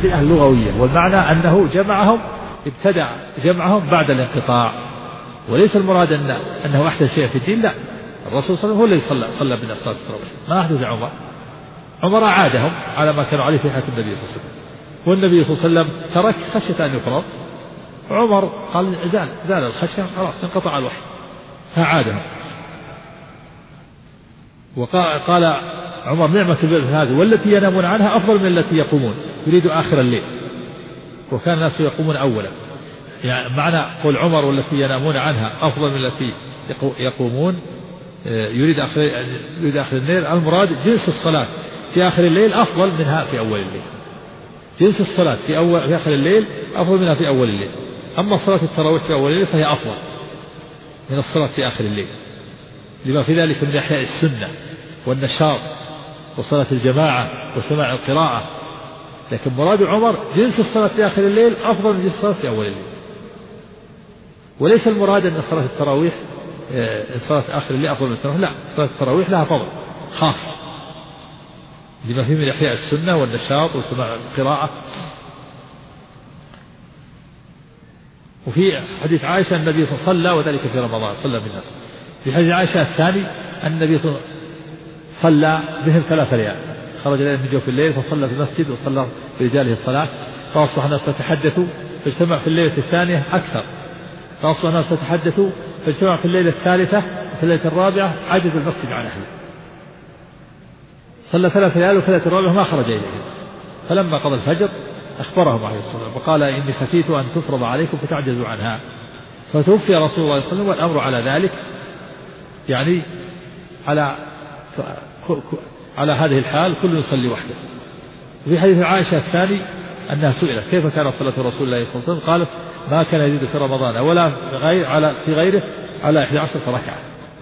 التهدئة اللغوية، والمعنى أنه ابتدع جمعهم بعد الانقطاع، وليس المراد أنه أحدث شيء في الدين، لا، الرسول صلى الله عليه وسلم هو الذي صلى بنا صلاة التراويح، ما أحدث عمر أعادهم على ما كانوا عليه في حياة النبي صلى الله عليه وسلم، والنبي صلى الله عليه وسلم ترك خشية أن يفرض، عمر قال زال الخشية خلاص انقطع الوحي فأعادهم. وقال عمر نعمة البلد هذه والتي ينامون عنها أفضل من التي يقومون، يريد آخر الليل، وكان الناس يقومون أولا، يعني معنى قول عمر والتي ينامون عنها أفضل من التي يقومون يريد آخر الليل، المراد جنس الصلاة في آخر الليل أفضل منها في أول الليل، جنس الصلاة في آخر الليل أفضل منها في أول الليل، أما صلاة التراويح في أول الليل فهي أفضل من الصلاة في آخر الليل، لما في ذلك من إحياء السنة والنشاط وصلاة الجماعة وسماع القراءة. لكن مراد عمر جنس الصلاة في آخر الليل أفضل من جنس الصلاة في أول الليل، وليس المراد أن صلاة التراويح صلاة آخر الليل أفضل من التراويح، لا، صلاة التراويح لها فضل خاص لما فيه من إحياء السنة والنشاط وسماع القراءة. وفي حديث عائشة النبي صلى الله عليه وسلم وذلك في رمضان صلى بالناس، في حديث عائشة الثاني النبي صلى بهم 3 ليال، خرج إليهم من جوف الليل فصلى في المسجد وصلى برجاله الصلاة، فأصبح الناس يتحدثوا فاجتمع في الليلة الثانية أكثر، فأصبح الناس يتحدثوا فاجتمع في الليلة الثالثة وفي الليلة الرابعة عجز المسجد عن أهله، صلى 3 ليال وفي الرابعة ما خرج إليهم، فلما قضى الفجر أخبرهم عليه الصلاة والسلام وقال إني خشيت أن تفرض عليكم فتعجزوا عنها، فتوفي رسول الله صلى الله عليه وسلم والأمر على ذلك، يعني على هذه الحال كل يصلي وحده. وفي حديث عائشة الثاني أنها سئلت كيف كان صلاة رسول الله صلى الله عليه وسلم، قالت ما كان يزيد في رمضان ولا في غيره على 11 ركعة،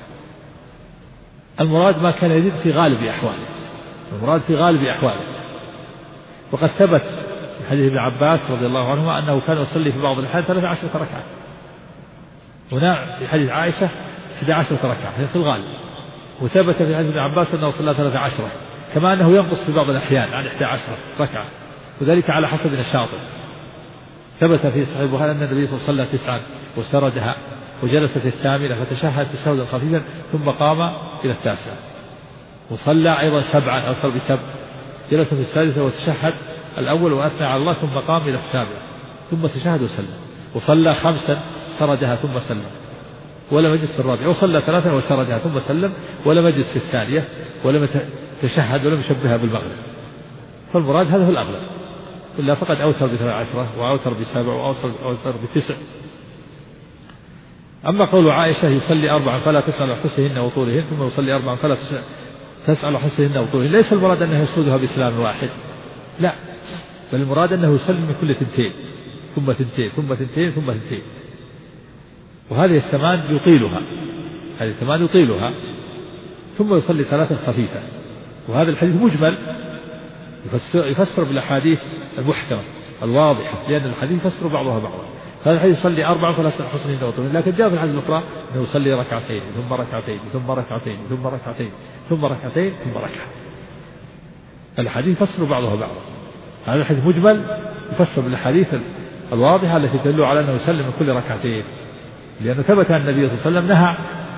المراد ما كان يزيد في غالب أحواله، المراد في غالب أحواله. وقد ثبت في حديث ابن عباس رضي الله عنهما أنه كان يصلي في بعض الأحيان 13 ركعة، هنا في حديث عائشة 11 ركعة في الغالب. وثبت في حديث ابن عباس أنه صلى 13، كما أنه ينقص في بعض الأحيان عن 11 ركعة، وذلك على حسب نشاطه. ثبت في صحيح البخاري أن النبي صلى الله عليه وسلم صلى 9 وسردها وجلس في 8 فتشهد تشهدا خفيفا ثم قام إلى 9، وصلى أيضا 7 أو أكثر ب7، جلس في 6 وتشهد الأول وأثنى على الله ثم قام إلى 7 ثم تشهد وسلم، وصلى 5 سردها ثم سلم ولم يجلس في 4، وصلى 3 وسردها ثم سلم ولم يجلس في 2 ولم تشهد ولم يشبهها بالمغرب. فالمراد هذا هو الأغلب، إلا فقد أوتر ب10 وأوتر ب7 وأوتر ب9. أما قول عائشة يصلي 4 فلا تسأل حسنهن وطولهن ثم يصلي 4 فلا تسأل حسنهن وطولهن، ليس المراد أنه يسردها بسلام واحد، لا، بل المراد أنه يسلم من كل 2 ثم 2 ثم 2 ثم 2، وهذه الثمان يطيلها ثم يصلي 3 خفيفة. وهذا الحديث مجمل يفسر بالأحاديث المحكمة الواضحة، لأن الحديث يفسر بعضها بعضا. هذا الحديث يصلي 4 فلا تسأل حسنهن وطولهن، لكن جاء في الحديث الأخرى أنه يصلي 2 ثم 2 ثم 2 ثم 2 ثم 2 ثم ركعة. الحديث يفسر بعضها بعضا، هذا الحديث مجمل يفسر بالأحاديث الواضحة التي تدل على أنه يسلم من كل 2، لأنه ثبت أن النبي صلى الله عليه وسلم نهى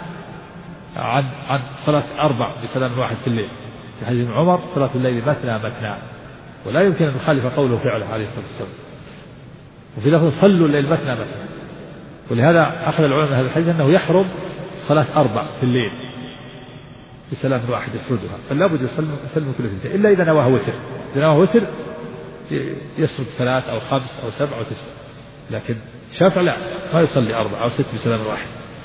عن صلاة 4 بسلام واحد في الليل، في حديث عمر صلاة الليل مثنى، ولا يمكن أن يخالف قوله فعله عليه الصلاة والسلام. وفي لفظ صلوا الليل مثنى، ولهذا أخذ العلماء هذا الحديث أنه يحرم صلاة 4 في الليل بسلام واحد يسردها، فلا بد يسلم كل 2 إلا إذا نواه وتر، إذا نواه وتر يسرد 3 أو 5 أو 7 أو 9، لكن شافع لا، ما يصلي 4 أو 6 بسلام واحد.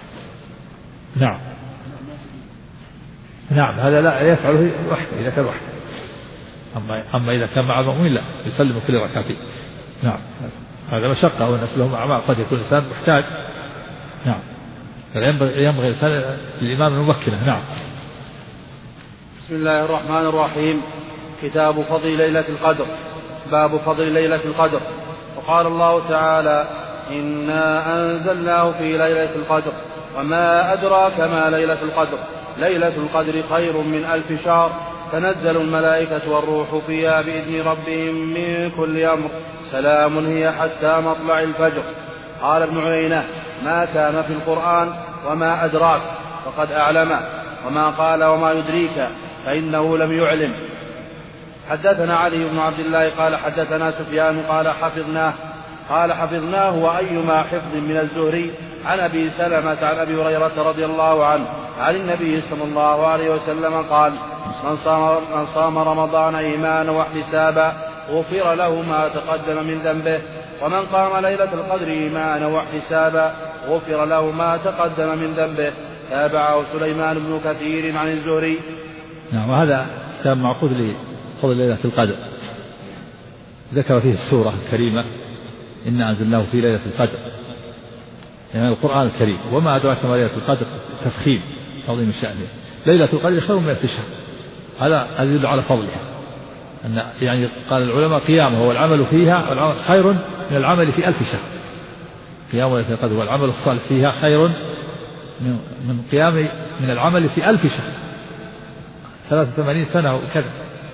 نعم هذا لا يفعله وحده إذا كان وحده، أما إذا كان مع المؤمن لا، يسلم كل 2. نعم هذا مشقة، والناس لهم أعمال، قد يكون الإنسان محتاج. نعم ينبغي الإنسان للإمام الممكنة. نعم. بسم الله الرحمن الرحيم. كتاب فضل ليلة القدر. باب فضل ليلة القدر. وقال الله تعالى: إنا أنزلناه في ليلة القدر وما أدراك ما ليلة القدر، ليلة القدر خير من 1000 شهر، تنزل الملائكة والروح فيها بإذن ربهم من كل أمر سلام هي حتى مطلع الفجر. قال ابن عيينة: ما كان في القرآن وما أدراك فقد أعلم، وما قال وما يدريك فإنه لم يعلم. حدثنا علي بن عبد الله قال حدثنا سفيان قال حفظناه وأيما حفظ من الزهري عن أبي سلمة عن أبي هريرة رضي الله عنه عن النبي صلى الله عليه وسلم قال: من صام رمضان إيمانا واحتسابا غفر له ما تقدم من ذنبه، ومن قام ليلة القدر إيمانا واحتسابا غفر له ما تقدم من ذنبه. تابعه سليمان بن كثير عن الزهري. نعم. وهذا كان معقود لفضل ليلة القدر، ذكر فيه السورة الكريمة: إنا أنزلناه في ليلة القدر، يعني القرآن الكريم. وما أدراك ما ليلة القدر، تفخيم عظيم شأنه. ليلة القدر خير من 1000 شهر، هذا يدل على فضلها. أن يعني قال العلماء: قيامه والعمل فيها خير من العمل في 1000 شهر. قيام ليلة القدر والعمل الصالح فيها خير من قيام من العمل في 1000 شهر، 83 سنة وكذا.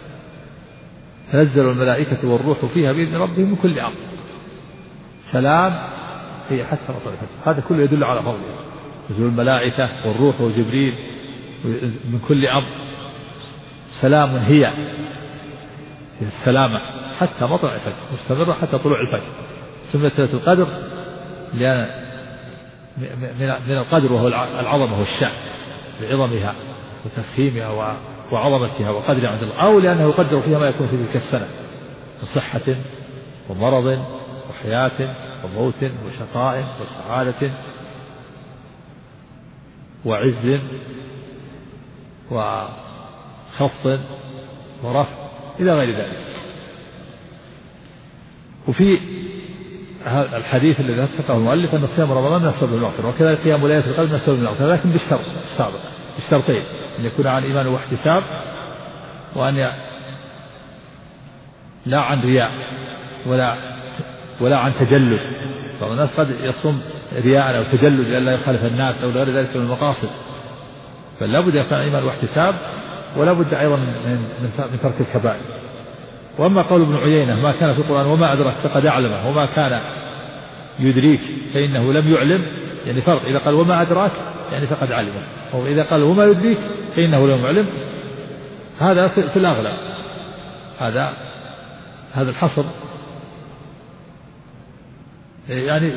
تنزل الملائكة والروح فيها بإذن ربهم من كل أمر سلام هي حتى مطلع الفجر. هذا كله يدل على فضله. نزول الملائكة والروح وجبريل من كل أمر سلام هي السلامة حتى مطلع الفجر، مستمرة حتى طلوع الفجر. سميت ليلة القدر لأن من القدر وهو العظمة والشأن، بعظمها وتفخيمها وعظمتها وقدرها عند الله، أو لأنه يقدر فيها ما يكون في تلك السنة من صحة ومرض وحياة وموت وشقاء وسعادة وعز وخفض ورفع إلى غير ذلك. وفي الحديث الذي سقه المؤلف أن صيام رمضان من أسباب المغفرة، وكذلك قيام ليلة القدر من أسباب المغفرة، لكن بالشرطين: أن يكون عن إيمان واحتساب، وأن لا عن رياء ولا عن تجلد. بعض الناس قد يصوم رياء أو تجلد لئلا يخالف الناس أو غير ذلك من المقاصد، فلا بد يكون إيمان واحتساب، ولا بد أيضا من ترك الكبائر. وأما قول ابن عيينة: ما كان في القرآن وما أدرك فقد أعلمه، وما كان يدريك فإنه لم يعلم، يعني فرق. إذا قال وما أدراك يعني فقد علمه، أو إذا قال وما يدريك فإنه لم يعلم، هذا في الأغلب. هذا الحصر يعني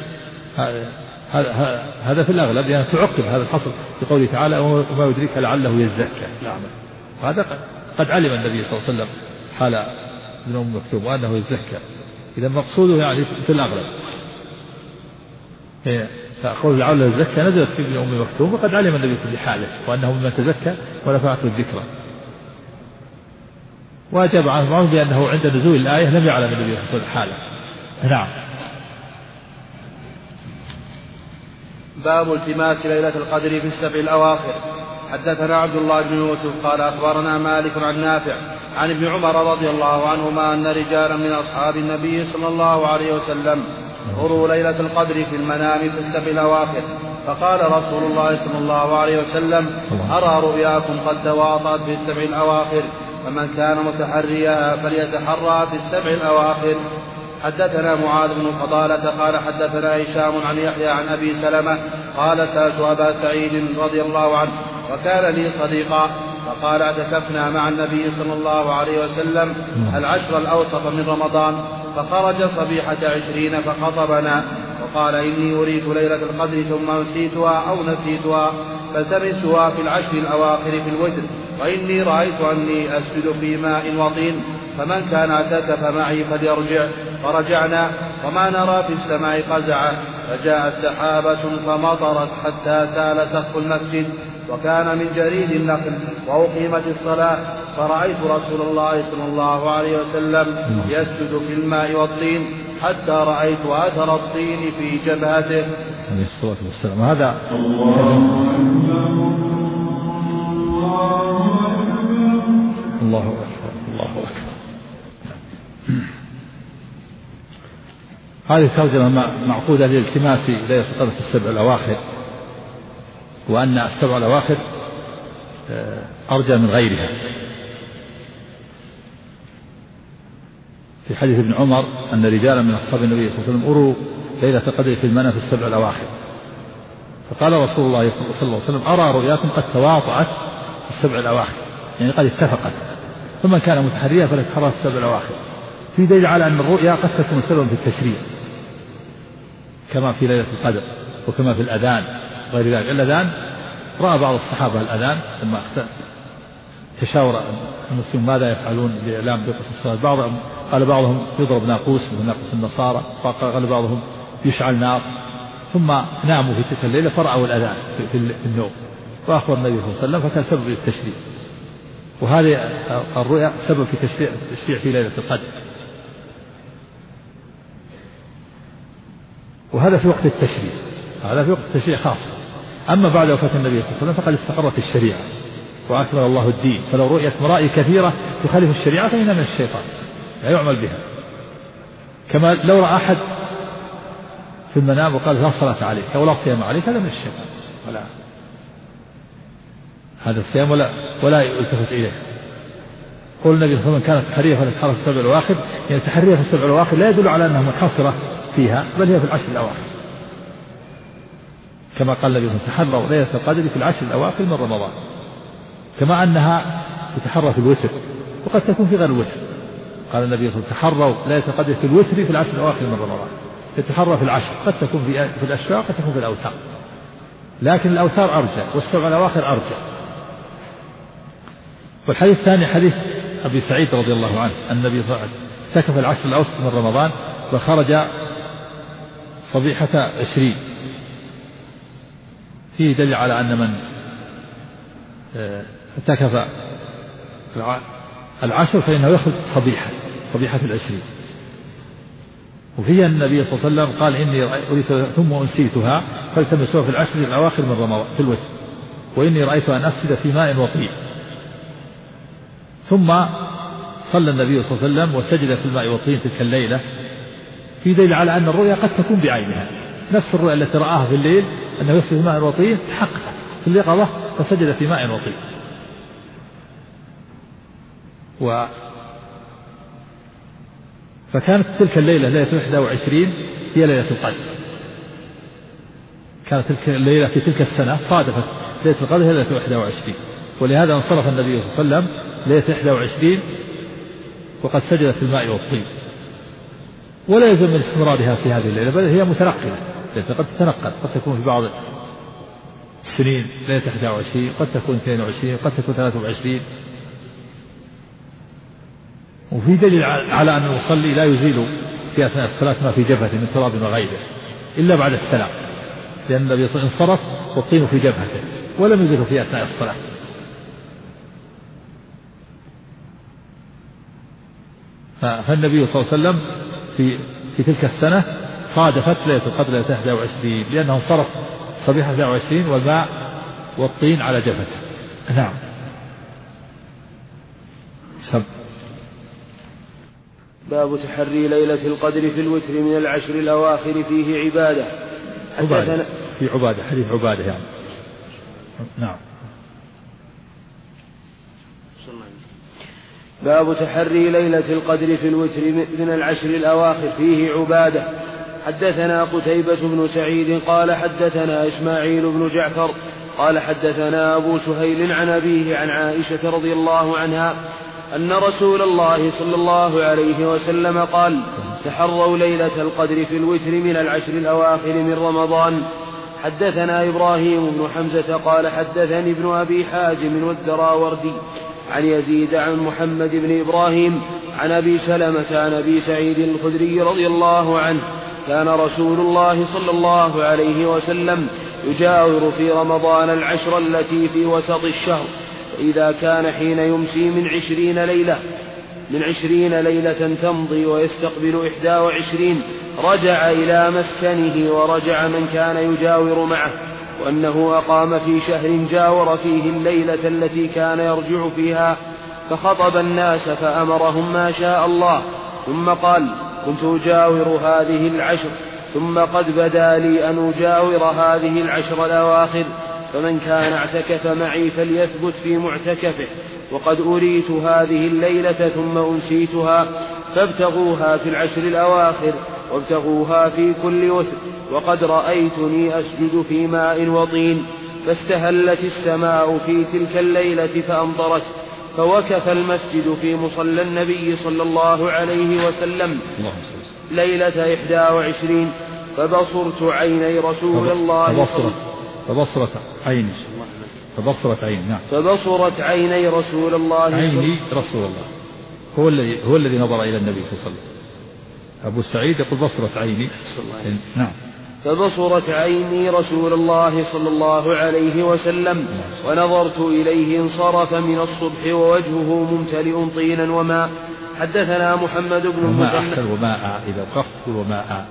هذا في الأغلب، يعني تعقب هذا الحصر بقوله تعالى: وما يدريك لعله يزكى. هذا قد علم النبي صلى الله عليه وسلم حال ابن أم مكتوم وأنه يزكى. إذا مقصوده يعني في الأغلب. فقول لعله يزكى نزلت في ابن أم مكتوم، وقد علم النبي في حاله وأنه ممن تزكى ونفعته الذكرى. وأجاب عنه بأنه عند نزول الآية لم يعلم النبي في حاله. نعم. باب التماس ليلة القدر في السبع الأواخر. حدثنا عبد الله بن يوسف قال أخبرنا مالك عن نافع عن ابن عمر رضي الله عنهما أن رجالا من أصحاب النبي صلى الله عليه وسلم أروا ليلة القدر في المنام في السبع الأواخر، فقال رسول الله صلى الله عليه وسلم: أرى رؤياكم قد تواطأت في السبع الأواخر، فمن كان متحريها فليتحرى في السبع الأواخر. حدثنا معاذ بن فضالة قال حدثنا هشام عن يحيى عن أبي سلمة قال: سألت أبا سعيد رضي الله عنه وكان لي صديقا، فقال: اعتكفنا مع النبي صلى الله عليه وسلم العشر الأوسط من رمضان، فخرج صبيحة 20 فخطبنا وقال: إني أريد ليلة القدر ثم نسيتها فالتمسها في العشر الأواخر في الوتر، وإني رأيت أني أسجد في ماء وطين، فمن كان اعتكف معي فليرجع. فرجعنا وما نرى في السماء قزعة، فجاءت سحابة فمطرت حتى سال سقف المسجد، وكان من جريد النخل، وأقيمت الصلاة، فرأيت رسول الله صلى الله عليه وسلم يسجد في الماء والطين حتى رأيت أثر الطين في جبهته عليه الصلاة والسلام. هذا الله أكبر الله أكبر. هذه ترجمة معقودة للالتماس ليلة القدر في السبع الأواخر، وأن السبع الأواخر أرجى من غيرها، في حديث ابن عمر أن رجالا من أصحاب النبي صلى الله عليه وسلم أروا ليلة القدر في المنام في السبع الأواخر، فقال رسول الله صلى الله عليه وسلم: أرى رؤياكم قد تواطأت في السبع الأواخر، يعني قد اتفقت، فمن كان متحريا فليتحرى في السبع الأواخر. في دليل على أن الرؤيا قد تكون سببا في التشريع كما في ليلة القدر وكما في الأذان غير ذلك. الأذان رأى بعض الصحابة الأذان ثم تشاور المسلمون ماذا يفعلون بإعلام بوقت الصلاة. قال بعضهم يضرب ناقوس مثل ناقوس النصارى، وقال بعضهم يشعل نار، ثم ناموا في تلك الليلة فرأوا الأذان في النوم، وأخبر النبي صلى الله عليه وسلم، فكان سبب التشريع. وهذه الرؤيا سبب في تشريع في ليلة القدر، وهذا في وقت التشريع، هذا في وقت التشريع خاص. أما بعد وفاة النبي صلى الله عليه وسلم فقد استقرت الشريعة وأكمل الله الدين، فلو رؤية مرائي كثيرة تخالف الشريعة فإنها من الشيطان لا يعمل بها. كما لو رأى أحد في المنام وقال لا صلاة عليك أو لا صيام عليك، هذا من الشيطان، ولا هذا الصيام ولا يلتفت إليه. قول النبي صلى الله عليه وسلم: كانت تحرية فلتحرى في السبع الأواخر، يعني التحرية في السبع الأواخر لا يدل على أنها منحصرة فيها، بل هي في العشر الأواخر، كما قال النبي صلى الله عليه وسلم: تحروا ليلة القدر في العشر الأواخر من رمضان. كما أنها تتحرى في الوتر وقد تكون في غير الوتر. قال النبي صلى الله عليه وسلم: تحروا ليلة القدر في الوتر في العشر الأواخر من رمضان. تتحرى في العشر، قد تكون في الأشفاق، قد تكون في الأوتار، لكن الأوتار أرجى والسبع الأواخر أرجى. والحديث الثاني حديث أبي سعيد رضي الله عنه أن النبي صلى الله عليه وسلم اعتكف العشر الأوسط من رمضان وخرج صبيحة 20. فيه دليل على أن من اعتكف العشر فإنه يخرج صبيحة 20. وفيه النبي صلى الله عليه وسلم قال: إني أريد ثم أنسيتها فالتمسوها في العشر الأواخر من رمضان في الوتر، وإني رأيت أن أفسد في ماء وطين. ثم صلى النبي صلى الله عليه وسلم وسجد في الماء والطين تلك الليلة. في دليل على أن الرؤيا قد تكون بعينها، نفس الرؤيا التي رآها في الليل أنه يفسد في ماء وطين تحقق في اليقظة فسجد في ماء وطين. فكانت تلك الليلة ليلة 21 هي ليلة القدر، كانت تلك الليلة في تلك السنة صادفت ليلة القدر هي ليلة 21، ولهذا انصرف النبي صلى الله عليه وسلم ليلة 21 وقد سجد في الماء والطين. ولا يلزم من استمرارها في هذه الليلة، بل هي متنقلة، قد تتنقل، قد تكون في بعض السنين ليلة 21، قد تكون 22، قد تكون 23. وفي دليل على أن المصلي لا يزيل في أثناء الصلاة ما في جبهته من تراب وغيره إلا بعد السلام، لأن النبي صلى الله عليه وسلم انصرف والطين في جبهته ولم يزيله في أثناء الصلاة. فالنبي صلى الله عليه وسلم في تلك السنة صادفت ليلة القدر ليلة 21 لأنه انصرف صبيحة 21 والماء والطين على جبهته. نعم. باب تحري ليلة القدر في الوتر من العشر الأواخر فيه عبادة. في عبادة، حديث عبادة يعني. نعم. باب تحري ليلة القدر في الوتر من العشر الأواخر فيه عبادة. حدثنا قتيبة بن سعيد قال حدثنا إسماعيل بن جعفر قال حدثنا أبو سهيل عن أبيه عن عائشة رضي الله عنها أن رسول الله صلى الله عليه وسلم قال: تحروا ليلة القدر في الوتر من العشر الأواخر من رمضان. حدثنا إبراهيم بن حمزة قال حدثني ابن أبي حازم والدراوردي عن يزيد عن محمد بن إبراهيم عن أبي سلمة عن أبي سعيد الخدري رضي الله عنه: كان رسول الله صلى الله عليه وسلم يجاور في رمضان العشر التي في وسط الشهر، فإذا كان حين يمسي من 20 ليلة تمضي ويستقبل 21 رجع إلى مسكنه ورجع من كان يجاور معه، وأنه أقام في شهر جاور فيه الليلة التي كان يرجع فيها، فخطب الناس فأمرهم ما شاء الله، ثم قال: كنت أجاور هذه العشر، ثم قد بدا لي أن أجاور هذه العشر الأواخر، فمن كان اعتكف معي فليثبت في معتكفه، وقد أريت هذه الليلة ثم أنسيتها، فابتغوها في العشر الأواخر وابتغوها في كل وتر. وقد رأيتني أسجد في ماء وطين فاستهلت السماء في تلك الليلة فأمطرت، فوكف المسجد في مصلى النبي صلى الله عليه وسلم ليلة 21 فبصرت عيني رسول الله فبصرت عيني رسول الله عيني رسول الله هو الذي نظر إلى النبي صلى الله عليه وسلم. أبو سعيد يقول بصرت عيني. نعم. فبصرت عيني رسول الله صلى الله عليه وسلم ونظرت إليه انصرف من الصبح ووجهه ممتلئ طينا وماء. حدثنا محمد بن المثنى وماء إذا وقفت وماء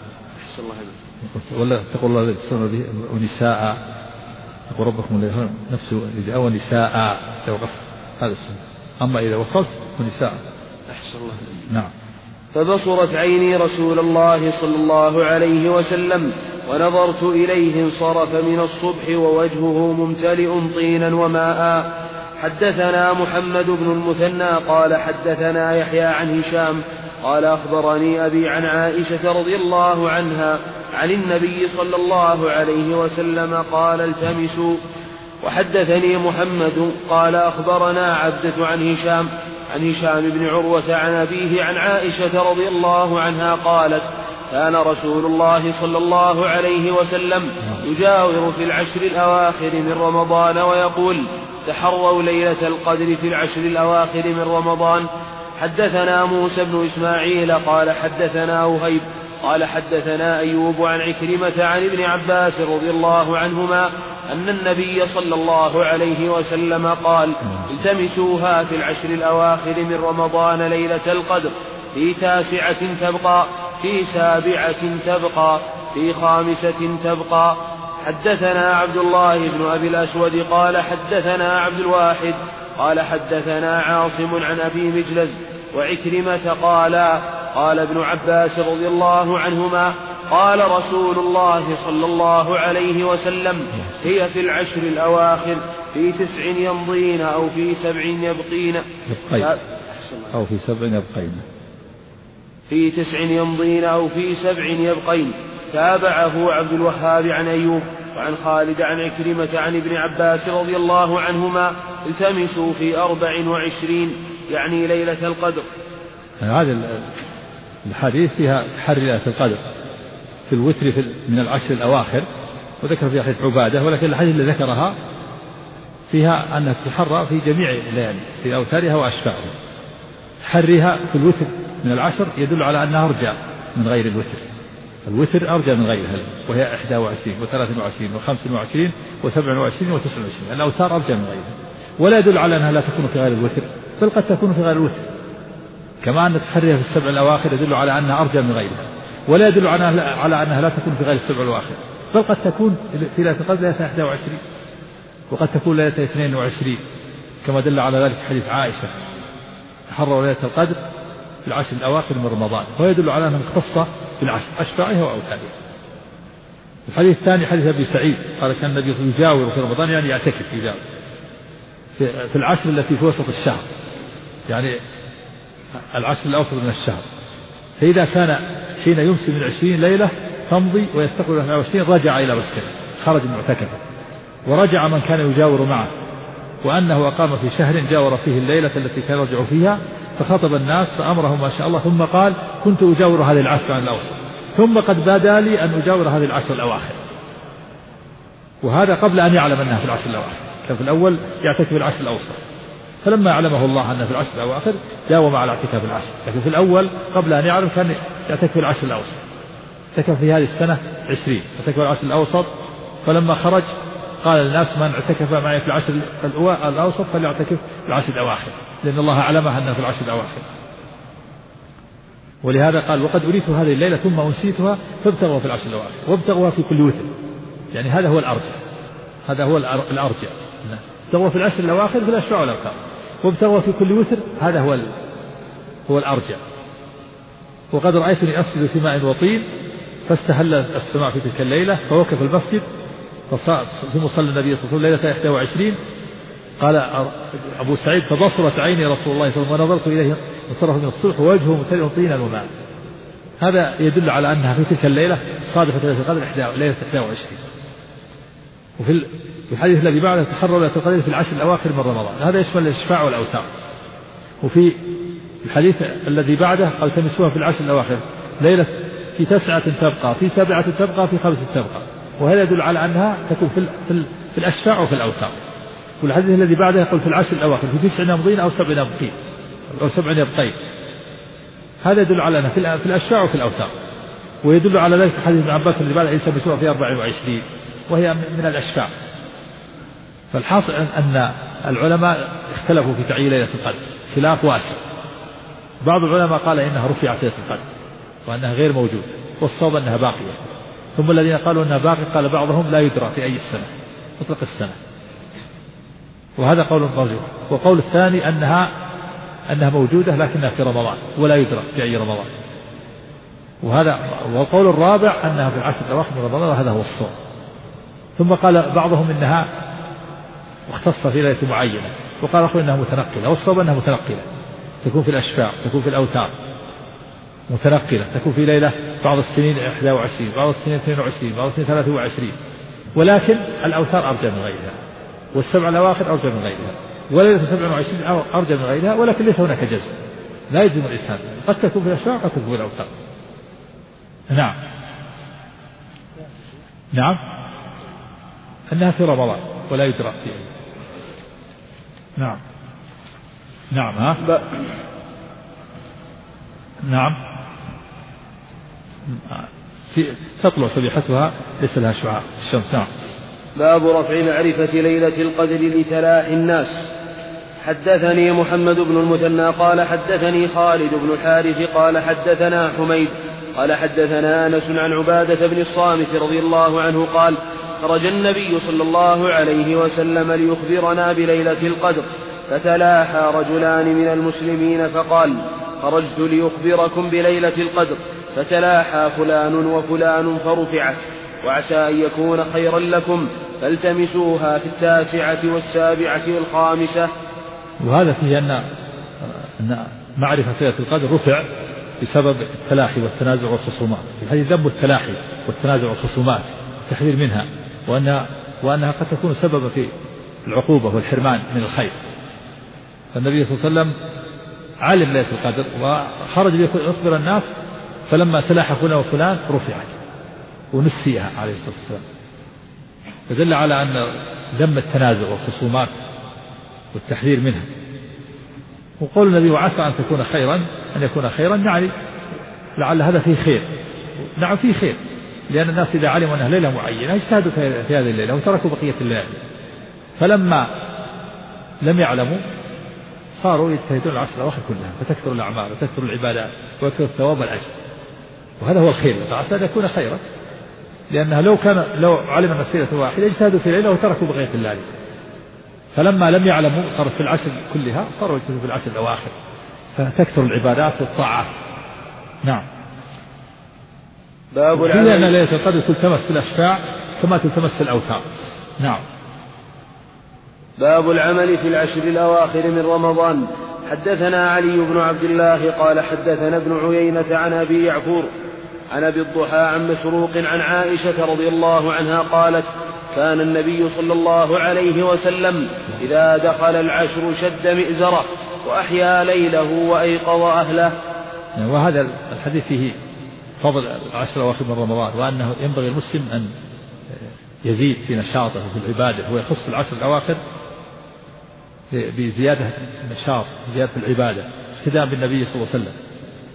ولا تقول الله الذي ونساء تقول ربكم الذي نفسه إذا ونساء إذا وقفت هذا السنة. أما إذا وصلت ونساء أحسن الله. نعم. فبصرت عيني رسول الله صلى الله عليه وسلم ونظرت إليه انصرف من الصبح ووجهه ممتلئ طينا وماء. حدثنا محمد بن المثنى قال حدثنا يحيى عن هشام قال أخبرني أبي عن عائشة رضي الله عنها عن النبي صلى الله عليه وسلم قال التمسوا. وحدثني محمد قال أخبرنا عبدة عن هشام بن عروة عن أبيه عن عائشة رضي الله عنها قالت كان رسول الله صلى الله عليه وسلم يجاور في العشر الأواخر من رمضان ويقول تحروا ليلة القدر في العشر الأواخر من رمضان. حدثنا موسى بن إسماعيل قال حدثنا وهيب قال حدثنا أيوب عن عكرمة عن ابن عباس رضي الله عنهما أن النبي صلى الله عليه وسلم قال التمسوها في العشر الأواخر من رمضان ليلة القدر في 9 تبقى في 7 تبقى في 5 تبقى. حدثنا عبد الله بن أبي الأسود قال حدثنا عبد الواحد قال حدثنا عاصم عن أبي مجلز وعكرمة قال ابن عباس رضي الله عنهما قال رسول الله صلى الله عليه وسلم هي في العشر الأواخر في 9 يمضين أو في 7 يبقين أو في 7 يبقين في 9 يمضين أو في 7 يبقين. تابعه عبد الوهاب عن أيوب وعن خالد عن عكرمة عن ابن عباس رضي الله عنهما التمسوا في 24 يعني ليلة القدر. هذا الحديث فيها تحري ليلة القدر في الوتر من العشر الأواخر وذكر فيها حديث عبادة، ولكن الحديث اللي ذكرها فيها أنها تتحرى في جميع الليالي في أوتارها وأشفاعها. تحريها في الوتر من العشر يدل على أنها أرجى من غير الوتر. الوتر أرجى من غيرها وهي 21 و23 و25 و27 و29. الأوتار أرجى من غيرها، ولا يدل على أنها لا تكون في غير الوتر، بل قد تكون في غير الوتر. كما أن تحريها في 7 الأواخر يدل على أنها أرجى من غيرها، ولا يدل على أنها لا تكون في غير 7 الأواخر، بل قد تكون في ليلة القدر ليلة 21 وقد تكون ليلة 22 كما دل على ذلك حديث عائشة تحروا ليلة القدر في العشر الأواخر من رمضان، ويدل على أنها مختصة بالعشر أشفاعها وأوتارها. الحديث الثاني حديث أبي سعيد قال كان النبي يجاور في رمضان يعني يعتكف يجاور في العشر التي في وسط الشهر، يعني العشر الأوسط من الشهر. فإذا كان حين يمسي من 20 ليلة تمضي ويستقبل 21 رجع إلى مسكنه خرج معتكفا، ورجع من كان يجاور معه، وأنه أقام في شهر جاور فيه الليلة التي كان يرجع فيها فخطب الناس فأمرهم ما شاء الله، ثم قال كنت أجاور هذه العشر عن الأوسط، ثم قد بدا لي أن أجاور هذه العشر الأواخر. وهذا قبل أن يعلم أنها في العشر الأواخر، كان في الأول يعتكف العشر الأوسط، فلما علمه الله أنها في العشر الأواخر داوم على اعتكاف العشر، لكن في الأول قبل أن يعلم كان يعتكف العشر الأوسط. اعتكف في هذه السنة 20 اعتكف العشر الأوسط، فلما خرج قال الناس من اعتكف معي في العشر الأوسط فليعتكف في العشر الأواخر، لأن الله علمها أنها في العشر الأواخر. ولهذا قال وقد أريت هذه الليلة ثم أنسيتها فابتغوا في العشر الأواخر وابتغوا في كل وتر، يعني هذا هو الأرجع، هذا هو الأرجع. ابتغوا في العشر الأواخر في الأشفاع والأوتار، وابتغوا في كل وتر هذا هو الأرجع. وقد رأيتني أسجد في ماء وطين فاستهل السماء في تلك الليلة فوقف المسجد في مصلى النبي صلى الله عليه وسلم ليلة 21 قال أبو سعيد فبصرت عيني رسول الله صلى الله عليه وسلم ونظرت إليه انصرف من الصبح ووجهه ممتلئ طينا وماء. هذا يدل على أنها في تلك الليلة صادفة ليلة القدر ليلة 21. وفي الحديث الذي بعده تحروا ليلة القدر في العشر الأواخر من رمضان، هذا يشمل الإشفاع والأوتار. وفي الحديث الذي بعده قال تمسوها في العشر الأواخر ليلة في 9 تبقى، في 7 تبقى، في 5 تبقى، وهذا يدل على أنها تكون في الأشفاع وفي الأوتار. والحديث الذي بعده يقول في العشر الأواخر في 9 يمضين أو 7 يبقين أو 7 يبقين، هذا يدل على أنها في الأشفاع وفي الأوتار. ويدل على ذلك حديث ابن عباس اللي بعده يلتمسوها في 24 وهي من الأشفاع. فالحاصل أن العلماء اختلفوا في تعيين ليلة القدر خلاف واسع. بعض العلماء قال إنها رفعت ليلة القدر وأنها غير موجودة، والصواب أنها باقية. ثم الذين قالوا أنها باقية قال بعضهم لا يدرى في أي السنة، مطلق السنة، وهذا قول مرجوح. وقول الثاني أنها موجودة لكنها في رمضان ولا يدرى في أي رمضان. والقول الرابع أنها في العشر الأواخر من رمضان، وهذا هو الصواب. ثم قال بعضهم إنها مختصة في ليلة معينة، وقال آخر إنها متنقلة، والصواب أنها متنقلة، تكون في الأشفاع، تكون في الأوتار، متنقلة، تكون في ليلة بعض السنين 21، بعض السنين 22، بعض السنين 23. ولكن الأوتار أرجى من غيرها، والسبع الأواخر أرجى من غيرها، وليلة 27 أرجى من غيرها، ولكن ليس هناك جزم، لا يجزم الإنسان، قد تكون في الأشفاع قد تكون في الأوتار. نعم أنها في رمضان ولا يدرى فيه. نعم تطلع صبيحتها ليس لها شعاع الشمس. نعم. باب رفع معرفة ليلة القدر لتلاح الناس. حدثني محمد بن المثنى قال حدثني خالد بن الحارث قال حدثنا حميد قال حدثنا أنس عن عبادة بن الصامت رضي الله عنه قال خرج النبي صلى الله عليه وسلم ليخبرنا بليلة القدر، فتلاحى رجلان من المسلمين فقال خرجت ليخبركم بليلة القدر، فتلاحى فلان وفلان فرفعت، وعسى أن يكون خيرا لكم فالتمسوها في 9 و7 و5. وهذا فيه أن معرفة ليلة القدر رفع بسبب التلاحي والتنازع والخصومات. في الحديث ذم التلاحي والتنازع والخصومات، التحذير منها، وأنها قد تكون سببا في العقوبة والحرمان من الخير. فالنبي صلى الله عليه وسلم علم ليلة القدر وخرج ليخبر الناس، فلما تلاحى فلان وفلان رفعت ونسيها عليه الصلاة والسلام، فدل على أن ذم التنازع والخصومات والتحذير منها. وقول النبي وعسى أن تكون خيرا، أن يكون خيرا، يعني لعل هذا فيه خير. نعم فيه خير، لأن الناس إذا علموا أنها ليلة معينة اجتهدوا في هذه الليلة وتركوا بقية الليالي، فلما لم يعلموا صاروا يجتهدون العشر الأواخر كلها، فتكثر الأعمال وتكثر العبادات ويكثر الثواب والأجر، وهذا هو الخير، فعسى أن يكون خيرا، لأنها لو علم الناس ليلة واحدة اجتهدوا في ليلة وتركوا بقية الليالي، فلما لم يعلموا صارت في العشر كلها صاروا يجتهدوا في العشر الأواخر، فتكثر العبادات والطاعات. نعم. باب العمل أن ليلة القدر تلتمس في الأشفاع كما تلتمس في الأوتار. نعم. باب العمل في العشر الأواخر من رمضان. حدثنا علي بن عبد الله قال حدثنا ابن عيينة عن أبي يعفور عن أبي الضحى عن مسروق عن عائشة رضي الله عنها قالت كان النبي صلى الله عليه وسلم إذا دخل العشر شد مئزره وأحيا ليله وأيقظ أهله. وهذا الحديث فيه فضل العشر الأواخر من رمضان، وأنه ينبغي المسلم أن يزيد في نشاطه وفي العبادة، ويخص العشر الأواخر بزيادة النشاط، زيادة العبادة، اقتداء بالنبي صلى الله عليه وسلم.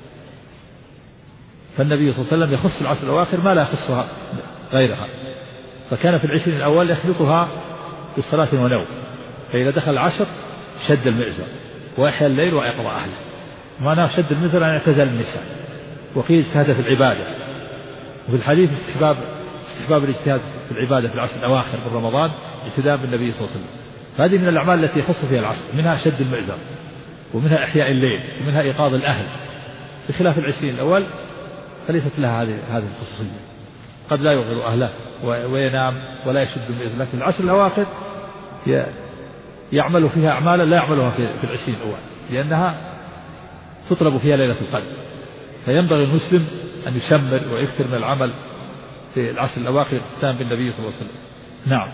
فالنبي صلى الله عليه وسلم يخص العشر الأواخر ما لا يخصها غيرها، فكان في 20 الأول يخلطها بالصلاة ونوم، فإذا دخل العشر شد المئزر وأحيا الليل وأيقظ أهله. معناه شد المئزر أن يعتزل النساء، وقيل اجتهد في العبادة. وفي الحديث استحباب الاجتهاد في العبادة في العشر الأواخر من رمضان اقتداء بالنبي صلى الله عليه وسلم. هذه من الأعمال التي يخص فيها العشر، منها شد المئزر، ومنها إحياء الليل، ومنها إيقاظ الأهل، بخلاف 20 الأول فليست لها هذه الخصوصية، قد لا يغير أهله وينام ولا يشد المئزر. لكن العشر الأواخر يعمل فيها أعمالا لا يعملها في 20 الأول، لأنها تطلب فيها ليلة القدر. فينبغي المسلم أن يشمر ويكثر من العمل في العشر الأواخر اقتداء بالنبي صلى الله عليه وسلم. نعم.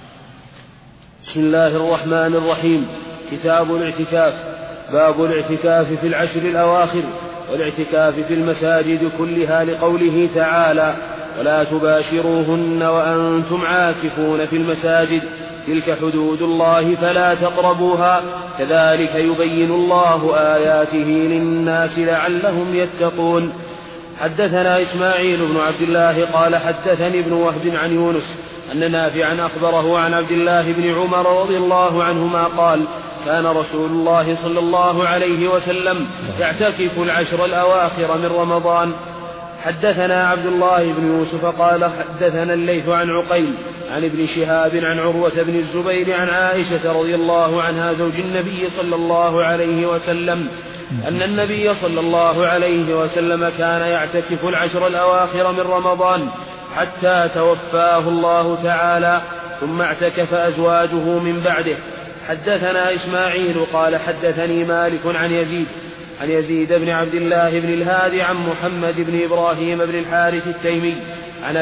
بسم الله الرحمن الرحيم. كتاب الاعتكاف. باب الاعتكاف في العشر الأواخر والاعتكاف في المساجد كلها، لقوله تعالى: ولا تباشروهن وأنتم عاكفون في المساجد، تلك حدود الله فلا تقربوها، كذلك يبين الله آياته للناس لعلهم يتقون. حدثنا إسماعيل بن عبد الله قال حدثني ابن وهب عن يونس أن نافعا أخبره عن عبد الله بن عمر رضي الله عنهما قال: كان رسول الله صلى الله عليه وسلم يعتكف العشر الأواخر من رمضان. حدثنا عبد الله بن يوسف قال حدثنا الليث عن عقيل عن ابن شهاب عن عروة بن الزبير عن عائشة رضي الله عنها زوج النبي صلى الله عليه وسلم أن النبي صلى الله عليه وسلم كان يعتكف العشر الأواخر من رمضان حتى توفاه الله تعالى، ثم اعتكف أزواجه من بعده. حدثنا إسماعيل قال حدثني مالك عن يزيد بن عبد الله بن الهادي عن محمد بن إبراهيم بن الحارث التيمي عن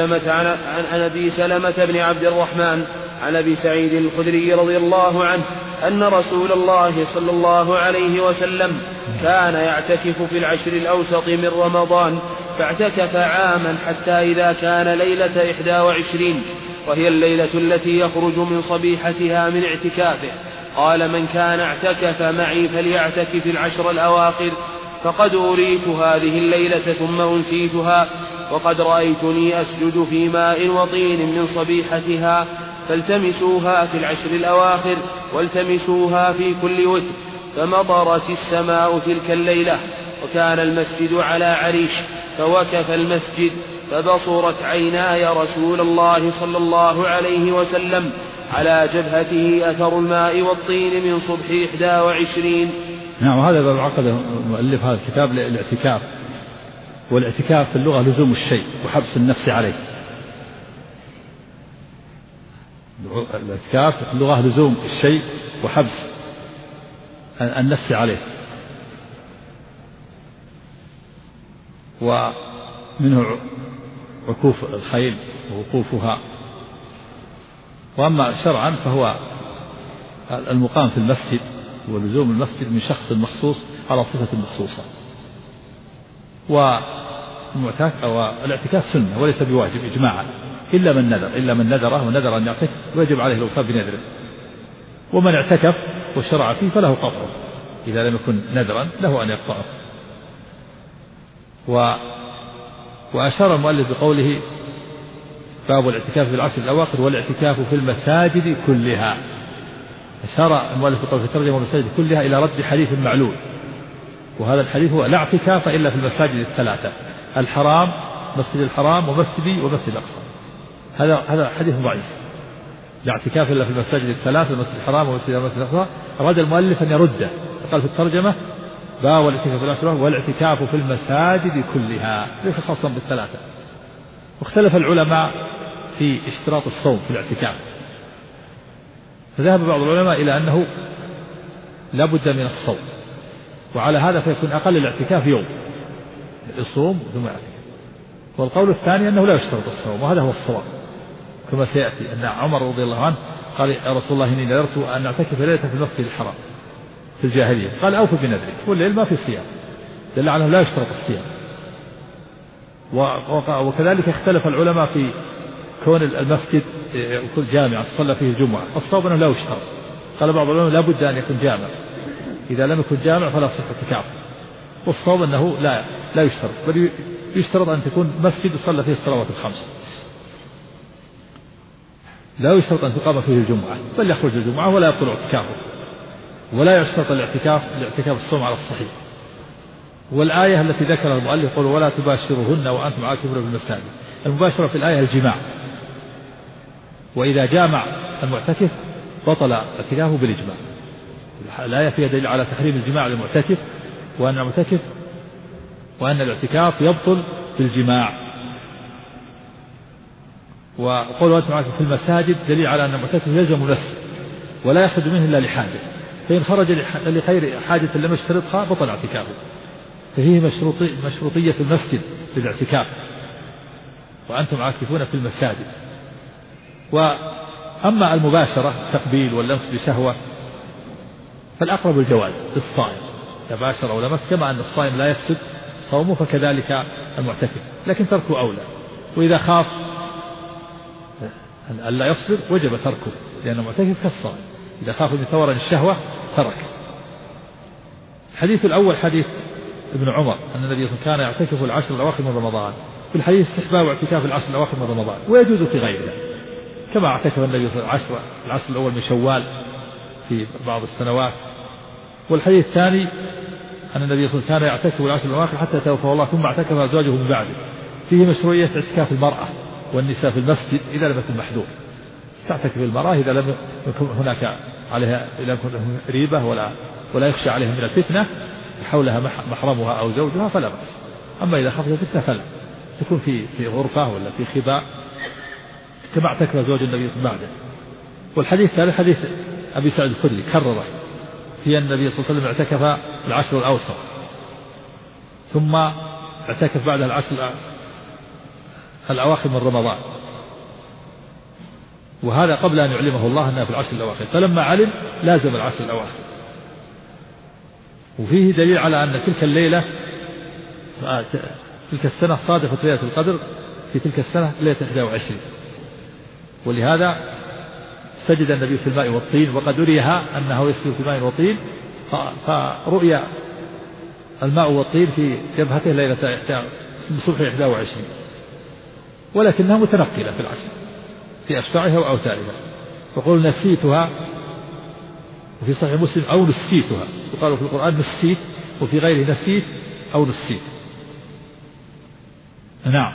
أبي سلمة بن عبد الرحمن عن أبي سعيد الخدري رضي الله عنه أن رسول الله صلى الله عليه وسلم كان يعتكف في العشر الأوسط من رمضان، فاعتكف عاما حتى إذا كان ليلة 21 وهي الليلة التي يخرج من صبيحتها من اعتكافه قال: من كان اعتكف معي فليعتكف العشر الأواخر، فقد أريت هذه الليلة ثم أنسيتها، وقد رأيتني أسجد في ماء وطين من صبيحتها، فالتمسوها في العشر الأواخر والتمسوها في كل وتر. فمطرت السماء تلك الليلة، وكان المسجد على عريش، فوكف المسجد، فبصرت عيناي رسول الله صلى الله عليه وسلم على جبهته أثر الماء والطين من صبح 21. نعم. وهذا باب عقد مؤلف هذا الكتاب للاعتكاف. والاعتكاف في اللغة لزوم الشيء وحبس النفس عليه. الاعتكاف في اللغة لزوم الشيء وحبس النفس عليه. ومنه عكوف الخيل ووقوفها. وأما شرعا فهو المقام في المسجد ولزوم المسجد من شخص مخصوص على صفة مخصوصة. والاعتكاف سنة وليس بواجب إجماعا إلا من نذره ونذر أن يعتكف ويجب عليه الوفاء بنذره. ومن اعتكف والشرع فيه فله قطعه، إذا لم يكن نذرا له أن يقطعه. وأشار المؤلف بقوله: باب الاعتكاف في العشر الأواخر والاعتكاف في المساجد كلها. أشار المؤلف بقوله في الترجمة والمساجد كلها إلى رد حديث معلول، وهذا الحديث هو: لا اعتكاف إلا في المساجد الثلاثة، الحرام، مسجد الحرام ومسجدي ومسجد الأقصى. هذا حديث ضعيف. لا اعتكاف إلا في المساجد الثلاثة، المسجد الحرام ومسجد الأقصى. أراد المؤلف أن يرده، فقال في الترجمة: باب الاعتكاف في العشر والاعتكاف في المساجد كلها، ليس خاصا بالثلاثة. واختلف العلماء في اشتراط الصوم في الاعتكاف، فذهب بعض العلماء إلى أنه لا بد من الصوم، وعلى هذا فيكون أقل الاعتكاف يوم الصوم ثم الاعتكاف. والقول الثاني أنه لا يشترط الصوم، وهذا هو الصواب كما سيأتي، أن عمر رضي الله عنه قال: يا رسول الله إني نذرت أن أعتكف ليلة في المسجد الحرام في الجاهلية، قال: أوف بنذرك، والليل ما في صيام، دل على أنه لا يشترط الصيام. وكذلك اختلف العلماء في كون المسجد يكون جامع صلى فيه الجمعة، الصواب أنه لا يشترط. قال بعض العلماء: لا بد أن يكون جامع، إذا لم يكن جامع فلا صح اعتكاف. والصواب أنه لا يشترط، بل يشترط أن تكون مسجد يصلى فيه الصلوات الخمس، لا يشترط أن تقام فيه الجمعة، بل يخرج الجمعة ولا يبطل اعتكافه. ولا يشترط الاعتكاف الصوم على الصحيح. والآية التي ذكرها المؤلف قال: ولا تباشرهن وأنتم عاكفون في المساجد، المباشرة في الآية الجماع، وإذا جامع المعتكف بطل اعتكافه بالإجماع. الآية فيها دليل على تحريم الجماع للمعتكف، وأن الاعتكاف يبطل بالجماع. وقول وأنتم عاكفون في المساجد دليل على أن المعتكف يلزم نفسه ولا يخرج منه إلا لحاجة، فإن خرج لخير حاجة لم يشترطها بطل اعتكافه. ففيه مشروطية المسجد للاعتكاف، وأنتم عاكفون في المساجد. وأما المباشرة التقبيل واللمس بشهوة فالأقرب الجواز للصائم، يباشر أو لمس، كما أن الصائم لا يفسد صومه فكذلك المعتكف، لكن تركه أولى. وإذا خاف أن لا يصبر وجب تركه، لأنه معتكف كالصائم، إذا خاف من ثورة الشهوة ترك. الحديث الأول حديث ابن عمر أن النبي صلى الله عليه وسلم كان يعتكف العشر الأواخر من رمضان. في الحديث استحباب اعتكاف العشر الأواخر من رمضان، ويجوز في غيرها، كما اعتكف النبي صلى الله عليه وسلم العشر الأول من شوال في بعض السنوات. والحديث الثاني أن النبي صلى الله عليه وسلم كان يعتكف العشر الأواخر حتى توفاه الله، ثم اعتكف أزواجه من بعده. فيه مشروعية اعتكاف المرأة والنساء في المسجد إذا لم يكن محذور. تعتكف المرأة إذا لم يكن هناك عليها، إذا لم يكن ريبة ولا يخشى عليها من الفتنة حولها محرمها أو زوجها فلا بأس. أما إذا خفت الفتنة فلا، تكون في غرفة ولا في خباء كما اعتكف زوج النبي صلى الله عليه وسلم. والحديث الثالث حديث أبي سعيد الخدري كرره في أن النبي صلى الله عليه وسلم اعتكف العشر الأوسط، ثم اعتكف بعد العشر الأواخر من رمضان، وهذا قبل أن يعلمه الله أنها في العشر الأواخر، فلما علم لازم العشر الأواخر. وفيه دليل على أن تلك الليلة تلك السنة صادفت ليلة القدر في تلك السنة ليلة 21، ولهذا سجد النبي في الماء والطين، وقد أريها أنه يسجد في الماء والطين، فرؤيا الماء والطين في جبهته ليلة صبح 21، ولكنها متنقلة في العشر في أشفاعها وأوتارها. فقول نسيتها، وفي صحيح مسلم أو نسيتها، وقالوا في القرآن نسيت، وفي غيره نسيت أو نسيت. نعم.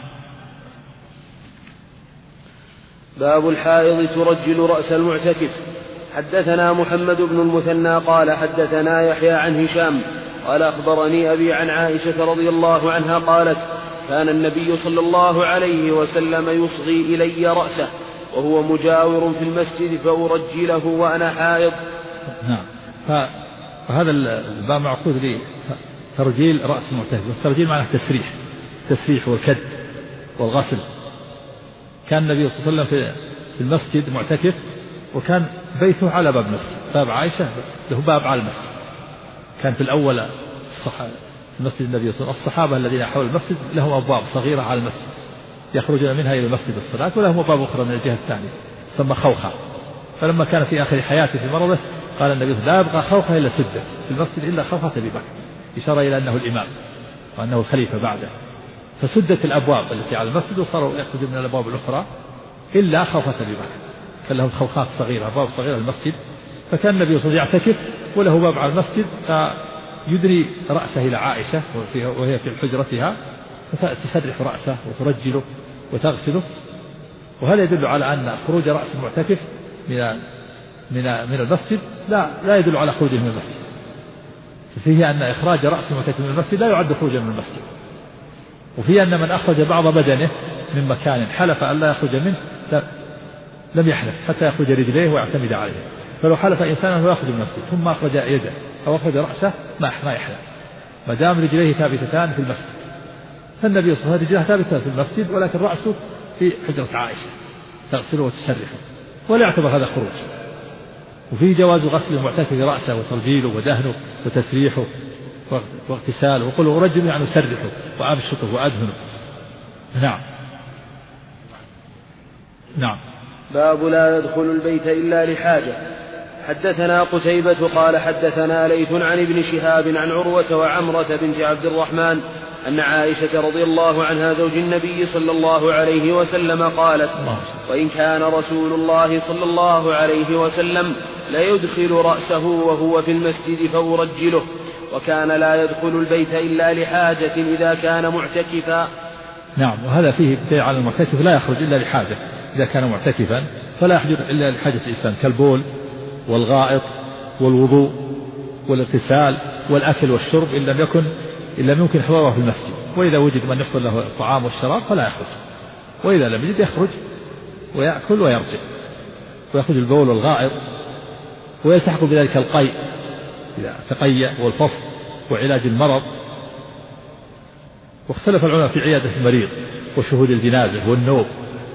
باب الحائض ترجل رأس المعتكف. حدثنا محمد بن المثنى قال حدثنا يحيى عن هشام قال أخبرني أبي عن عائشة رضي الله عنها قالت كان النبي صلى الله عليه وسلم يصغي إلي رأسه وهو مجاور في المسجد فأرجله وأنا حائض. نعم. فهذا الباب معقود لترجيل رأس المعتكف، والترجيل معناه تسريح والكد والغسل. كان النبي صلى الله عليه وسلم في المسجد معتكف، وكان بيته على باب المسجد، باب عائشة له باب على المسجد. كان في الأول المسجد النبي صلى الله عليه وسلم الصحابة الذين حول المسجد لهم أبواب صغيرة على المسجد يخرجون منها إلى المسجد الصلاة، ولهم أبواب أخرى من الجهة الثانية تسمى خوخة. فلما كان في آخر حياته في مرضه قال النبي لا يبقى خوخة إلا سدة في المسجد إلا خوخة أبي بكر، إشارة إلى أنه الإمام وأنه الخليفة بعده، فسدت الأبواب التي على المسجد وصاروا يخرجون من الأبواب الأخرى إلا خوخة أبي بكر. كان لهم خوخات صغيرة، أبواب صغيرة للمسجد. فكان النبي صلى الله عليه وسلم يعتكف وله باب على المسجد، فيدري رأسه إلى عائشة وهي في حجرتها، فتسرح رأسه وترجله وتغسله. وهذا يدل على أن خروج رأس المعتكف من المسجد لا يدل على خروجه من المسجد. فيه أن إخراج رأس المعتكف من المسجد لا يعد خروجا من المسجد. وفيه أن من أخرج بعض بدنه من مكان حلف أن لا يخرج منه لم يحلف حتى يخرج رجليه ويعتمد عليه. فلو حلف إنسان أنه يخرج من المسجد ثم أخرج يده أو أخرج رأسه ما يحلف، ما دام رجليه ثابتتان في المسجد. فالنبي صلى الله عليه وسلم رجليه ثابتة في المسجد، ولكن رأسه في حجرة عائشة تغسله وتسرحه، ولا يعتبر هذا خروج. وفيه جواز غسل المعتكف رأسه وترجيله ودهنه وتسريحه واغتساله. وقل أرجل يعني أسرحه وأبشطه وأدهنه. نعم. باب لا يدخل البيت إلا لحاجة. حدثنا قتيبة قال حدثنا ليث عن ابن شهاب عن عروة وعمرة بنت عبد الرحمن أن عائشة رضي الله عنها زوج النبي صلى الله عليه وسلم قالت وإن كان رسول الله صلى الله عليه وسلم لا يدخل رأسه وهو في المسجد فأرجله، وكان لا يدخل البيت إلا لحاجة إذا كان معتكفا. نعم. وهذا فيه دليل على المعتكف لا يخرج إلا لحاجة إذا كان معتكفا، فلا يحجر إلا لحاجة الإنسان كالبول والغائط والوضوء والاغتسال والأكل والشرب إن لم يمكن حضوره في المسجد. وإذا وجد من يحضر له الطعام والشراب فلا يخرج، وإذا لم يجد يخرج ويأكل ويرجع، ويخرج البول والغائط ويلتحق بذلك القيء إذا تقيأ والفصل وعلاج المرض. واختلف العلماء في عيادة المريض وشهود الجنازة والنوم،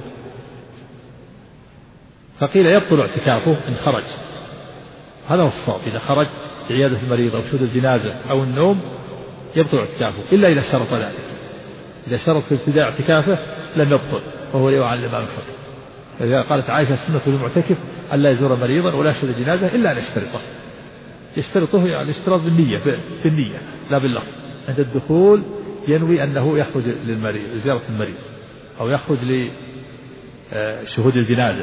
فقيل يبطل اعتكافه إن خرج، هذا هو الصواب، إذا خرج عيادة المريض أو شهود الجنازة أو النوم يبطل اعتكافه، إلا إذا شرط ذلك. إذا شرط في ابتداء اعتكافه لم يبطل، وهو رواية عن الإمام الحسن. إذا قالت عائشة السنة للمعتكف ألا يزور مريضا ولا يشهد جنازة إلا أن يشترطه. يشترطه يعني اشتراط بالنية لا باللفظ. عند الدخول ينوي أنه يخرج للمريض لزيارة المريض أو يخرج لشهود الجنازة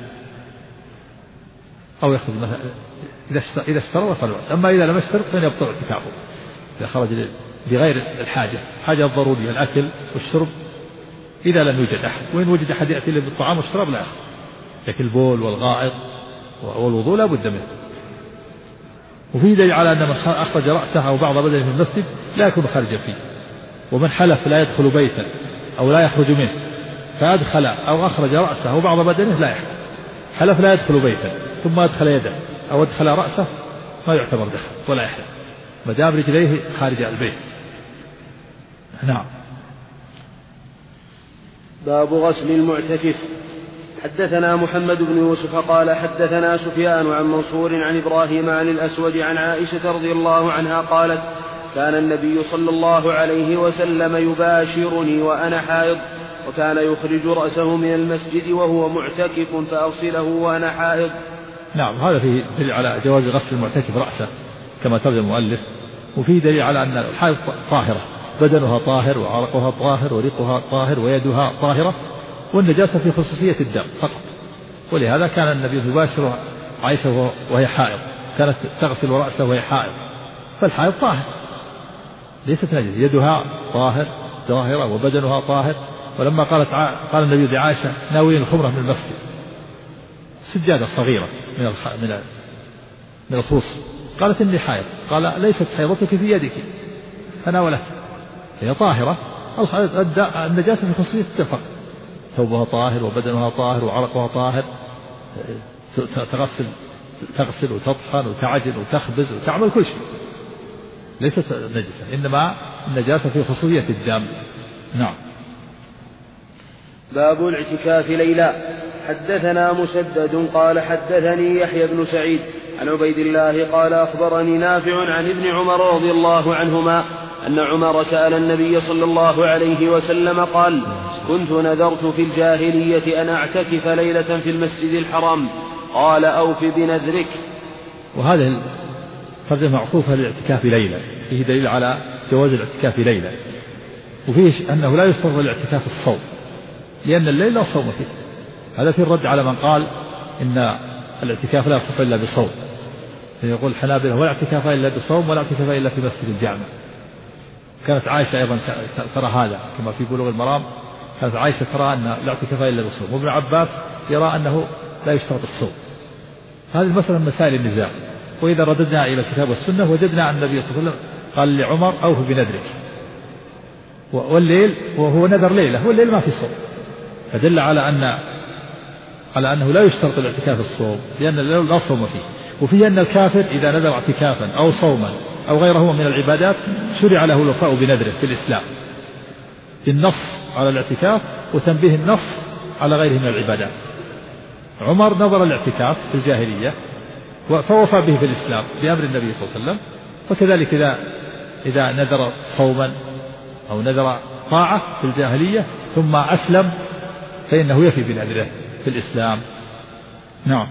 أو يخرج مثلا إذا اشترط فلا بأس. أما إذا لم يشترط فإن يبطل اعتكافه إذا خرج بغير الحاجة، حاجة ضرورية الأكل والشرب إذا لم يوجد أحد، وإن وجد أحد يأتي له بالطعام والشراب لا يأخذ، لكن البول والغائط والوضوء لا بد منه. وفي دليل على أن من أخرج رأسه أو بعض بدنه من المسجد لا يكون خارجا فيه. ومن حلف لا يدخل بيتا أو لا يخرج منه فأدخل أو أخرج رأسه أو بعض بدنه لا يحلف. حلف لا يدخل بيتا ثم أدخل يده أو أدخل رأسه ما يعتبر دخل ولا يحلف ما دام رجليه خارج البيت. نعم. باب غسل المعتكف. حدثنا محمد بن يوسف قال حدثنا سفيان عن منصور عن إبراهيم عن الأسود عن عائشة رضي الله عنها قالت كان النبي صلى الله عليه وسلم يباشرني وأنا حائض، وكان يخرج رأسه من المسجد وهو معتكف فأغسله وأنا حائض. نعم، هذا فيه دليل على جواز غسل المعتكف رأسه كما ترجم المؤلف، وفيه دليل على أن الحائض طاهرة، بدنها طاهر وعرقها طاهر وريقها طاهر ويدها طاهرة، والنجاسة في خصوصية الدم فقط. ولهذا كان النبي يباشر عائشة وهي حائض، كانت تغسل رأسه وهي حائض، فالحائض طاهر ليست نجس، يدها طاهرة وبدنها طاهر. ولما قال النبي لعائشة ناوين الخمرة من المسجد، سجادة صغيرة من الخص، قالت إني حائض، قال ليست حيضتك في يدك، فناولت، هي طاهرة، النجاسة في خصوصية الدم، ثوبها طاهر وبدنها طاهر وعرقها طاهر، تغسل وتطحن وتعجن وتخبز وتعمل كل شيء، ليست نجسة، إنما النجاسة في خصوصية الدم. نعم. باب الاعتكاف ليلا. حدثنا مسدد قال حدثني يحيى بن سعيد عن عبيد الله قال أخبرني نافع عن ابن عمر رضي الله عنهما أن عمر سأل النبي صلى الله عليه وسلم قال كنت نذرت في الجاهلية أن أعتكف ليلة في المسجد الحرام، قال أوف بنذرك. وهذه الترجمة معطوفة للاعتكاف ليلة، فيه دليل على جواز الاعتكاف ليلة، وفيه أنه لا يشترط الاعتكاف الصوم لأن الليل لا صوم فيه. هذا في الرد على من قال إن الاعتكاف لا يصح إلا بصوم، يقول الحنابلة ولا اعتكاف إلا بصوم ولا اعتكاف إلا في مسجد الجامع. كانت عائشة أيضا ترى هذا كما في بلوغ المرام، كانت عائشة ترى أن لا اعتكاف إلا بصوم، وابن عباس يرى أنه لا يشترط الصوم. هذه المسألة من مسائل النزاع. وإذا رددنا إلى الكتاب والسنة وجدنا أن النبي صلى الله عليه وسلم قال لعمر أوف بنذرك، والليل وهو نذر ليلة والليل ما في صوم، فدل على أنه لا يشترط الاعتكاف الصوم لأن الليل لا صوم فيه. وفيه أن الكافر إذا نذر اعتكافا أو صوما أو غيره من العبادات شرع له الوفاء بنذره في الإسلام، بالنص على الاعتكاف وتنبيه النص على غيره من العبادات. عمر نظر الاعتكاف في الجاهلية فوفى به في الإسلام بأمر النبي صلى الله عليه وسلم، وكذلك إذا نذر صوما أو نذر طاعة في الجاهلية ثم أسلم فإنه يفي بنذره في الإسلام. نعم.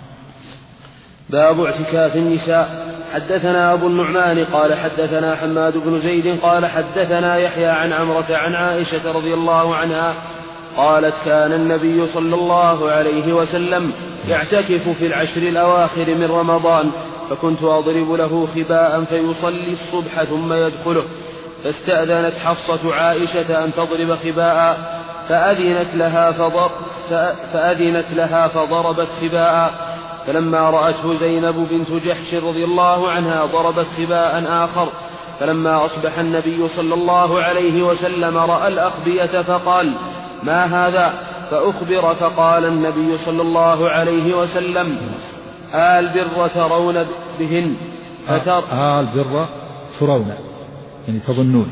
باب اعتكاف النساء. حدثنا أبو النعمان قال حدثنا حماد بن زيد قال حدثنا يحيى عن عمرة عن عائشة رضي الله عنها قالت كان النبي صلى الله عليه وسلم يعتكف في العشر الأواخر من رمضان، فكنت أضرب له خباء فيصلي الصبح ثم يدخله، فاستأذنت حفصة عائشة أن تضرب خباء فأذنت لها فضربت خباء، فلما رأته زينب بنت جحش رضي الله عنها ضربت خباء آخر. فلما أصبح النبي صلى الله عليه وسلم رأى الأخبية فقال ما هذا؟ فأخبر، فقال النبي صلى الله عليه وسلم البر ترون بهن البر ترون يعني تظنون.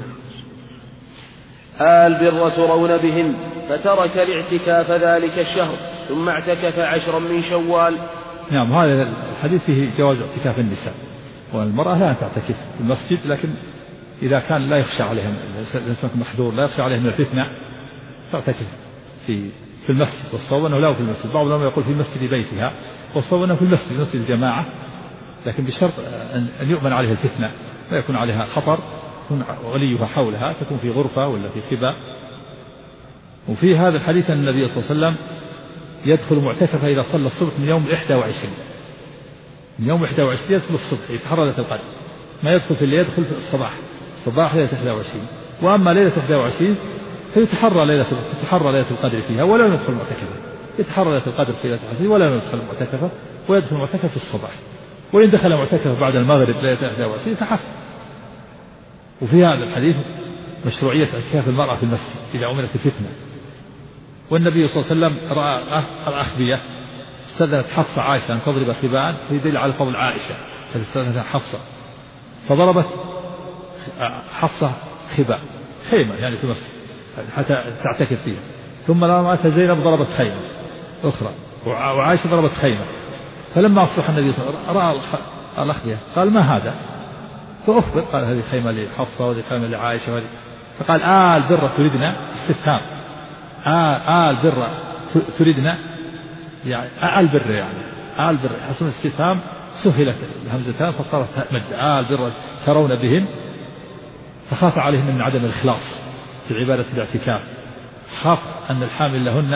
البر ترون بهن فترك الاعتكاف ذلك الشهر ثم اعتكف 10 من شوال. نعم، هذا الحديث فيه جواز اعتكاف النساء، والمرأة لا تعتكف في المسجد، لكن إذا كان لا يخشى عليهم الإنسان محذور لا يخشى عليهم من الفتنة تعتكف في المسجد، والصواب أنه لا في المسجد. بعض العلماء يقول في مسجد بيتها، والصواب أنه في المسجد مسجد الجماعة، لكن بشرط أن يؤمن عليها الفتنة، لا يكون عليها خطر، يكون وليها حولها، تكون في غرفة ولا في خباء. وفي هذا الحديث أن النبي صلى الله عليه وسلم يدخل معتكفا إذا صلى الصبح من يوم 21، من يوم 21 يدخل الصبح يتحرى ليلة القدر، ما يدخل في الليل يدخل في الصباح ليلة 21. وأما ليلة 21 فيتحرى ليلة القدر فيها ولا يدخل معتكفا، يتحرى ليلة القدر في ليلة 21 ولا يدخل معتكفا، ويدخل معتكف في الصباح. وإن دخل معتكفا بعد المغرب ليلة 21 فحسن. وفي هذا الحديث مشروعية اعتكاف المرأة في المسجد إذا أمنت الفتنة. والنبي صلى الله عليه وسلم رأى الأخبية، استأذنت حفصة عائشة أن تضرب خباء، في دليل على فضل عائشة، فاستأذنت حفصة فضربت حفصة خباء خيمة يعني في مصر حتى تعتكف فيها. ثم لما أتى زينب ضربت خيمة أخرى، وعائشة ضربت خيمة. فلما أصبح النبي صلى الله عليه وسلم رأى الأخبية قال ما هذا؟ فأخبر قال هذه خيمة لحفصة وهذه خيمة لعائشة وهذه. فقال البر تريدنا؟ استفهام. البر تريدنا يعني البر، يعني البر حسن الاستفهام سهلت الهمزتان فصارت مد. البر ترون بهن، فخاف عليهن من عدم الإخلاص في عبادة الاعتكاف، خاف أن الحامل لهن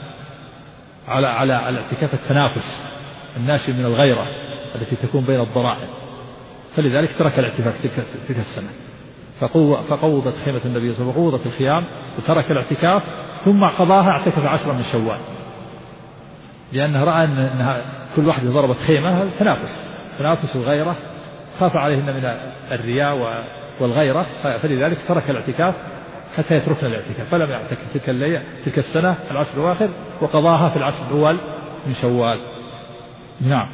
على الاعتكاف التنافس الناشئ من الغيرة التي تكون بين الضرائب، فلذلك ترك الاعتكاف تلك السنة. فقوضت خيمة النبي صلى الله عليه وسلم وقوضت الخيام وترك الاعتكاف، ثم قضاها اعتكف 10 من شوال، لأنه رأى أنها كل واحدة ضربت خيمة تنافس الغيرة، خاف عليهن من الرياء والغيرة، فلذلك ترك الاعتكاف حتى يتركن الاعتكاف، فلم يعتكف تلك السنة 10 الأواخر، وقضاها في 10 الأول من شوال. نعم.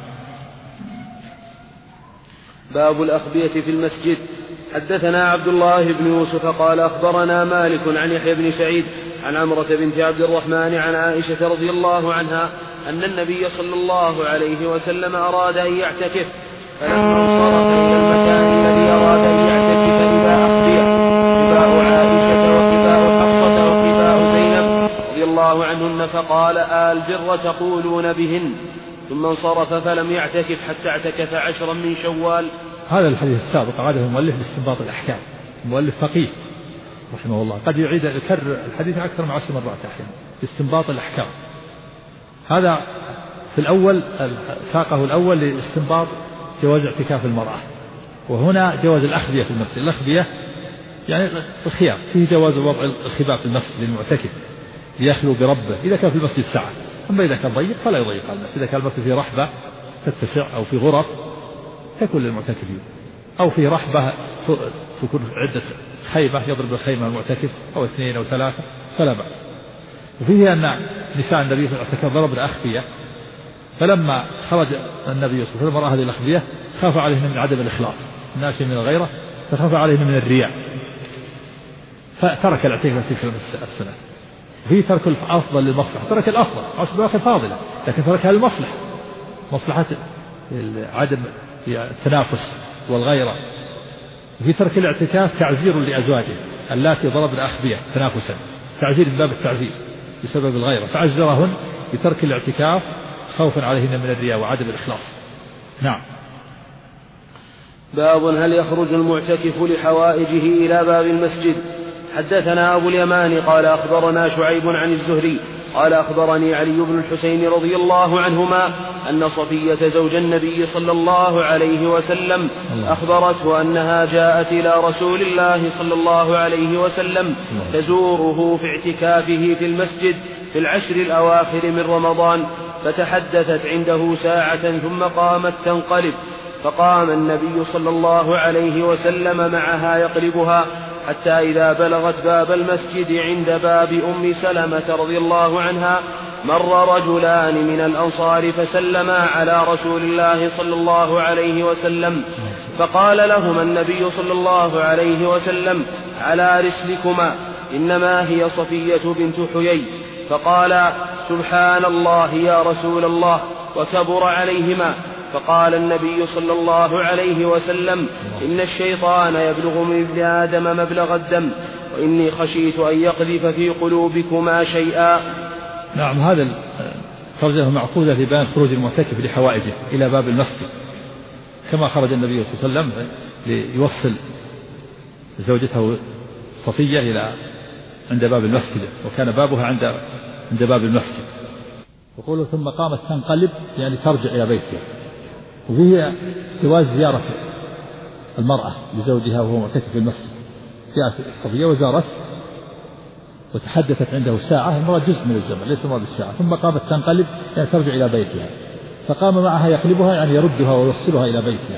باب الأخبية في المسجد. حدثنا عبد الله بن يوسف قال أخبرنا مالك عن يحيى بن سعيد عن عمرة بنت عبد الرحمن عن عائشة رضي الله عنها أن النبي صلى الله عليه وسلم أراد أن يعتكف، فلما انصرف إلى المكان الذي أراد أن يعتكف إذا أخبية قباء عائشة وقباء حفصة وقباء زينب رضي الله عنهن، فقال البر تقولون بهن، ثم انصرف فلم يعتكف حتى اعتكف 10 من شوال. هذا الحديث السابق عاده المؤلف لاستنباط الأحكام، المؤلف فقيه رحمه الله، قد يكرر الحديث أكثر من 10 مرات أحيانا لاستنباط الأحكام. هذا في الأول ساقه الأول لاستنباط جواز اعتكاف المرأة، وهنا جواز الأخبية في المسجد. الأخبية يعني الخيام، فيه جواز وضع الخباء في المسجد للمعتكف ليخلو بربه إذا كان في المسجد سعة، أما إذا كان ضيق فلا يضيق على المسجد. إذا كان المسجد فيه رحبة تتسع أو في غرف تكون للمعتكفين، أو في رحبة تكون عدة خيمة يضرب الخيمة المعتكف أو 2 أو 3 فلا بأس. وفيه أن نساء النبي صلى الله عليه وسلم ضرب الأخبية، فلما خرج النبي صلى الله عليه وسلم رأى هذه الأخبية خاف عليهن من عدم الإخلاص الناشئ من الغيرة، فخاف عليهن من الرياء، فترك الاعتكاف في تلك السنة. وفيه ترك الأفضل للمصلحة، ترك الأفضل 10 الأواخر فاضلة، لكن تركها للمصلحة، مصلحة عدم التنافس والغيرة. وفي ترك الاعتكاف تعزير لأزواجه اللاتي ضربن أخبية تنافسا، تعزير من باب التعزير بسبب الغيرة، فعزرهن بترك الاعتكاف خوفا عليهن من الرياء وعدم الإخلاص. نعم. باب هل يخرج المعتكف لحوائجه إلى باب المسجد. حدثنا أبو اليمان قال أخبرنا شعيب عن الزهري قال أخبرني علي بن الحسين رضي الله عنهما أن صفية زوج النبي صلى الله عليه وسلم أخبرته أنها جاءت إلى رسول الله صلى الله عليه وسلم تزوره في اعتكافه في المسجد في 10 الأواخر من رمضان، فتحدثت عنده ساعة ثم قامت تنقلب، فقام النبي صلى الله عليه وسلم معها يقلبها، حتى إذا بلغت باب المسجد عند باب أم سلمة رضي الله عنها مر رجلان من الأنصار فسلما على رسول الله صلى الله عليه وسلم، فقال لهما النبي صلى الله عليه وسلم: على رسلكما، إنما هي صفية بنت حيي. فقال: سبحان الله يا رسول الله، وكبر عليهما. فقال النبي صلى الله عليه وسلم: إن الشيطان يبلغ من ابن آدم مبلغ الدم، وإني خشيت أن يقذف في قلوبكما شيئا. نعم، هذا الترجمة معقودة في بيان خروج المعتكف لحوائجه إلى باب المسجد، كما خرج النبي صلى الله عليه وسلم ليوصل زوجته صفية إلى عند باب المسجد، وكان بابها عند باب المسجد. يقول: ثم قامت تنقلب، يعني ترجع إلى بيتها. وفيه جواز زيارة المرأة لزوجها وهو معتكف في المسجد. جاءت صفية وزارته وتحدثت عنده ساعة، المرأة جزء من الزمن ليس مراد الساعة. ثم قامت تنقلب، يعني ترجع إلى بيتها، فقام معها يقلبها، يعني يردها ويوصلها إلى بيتها،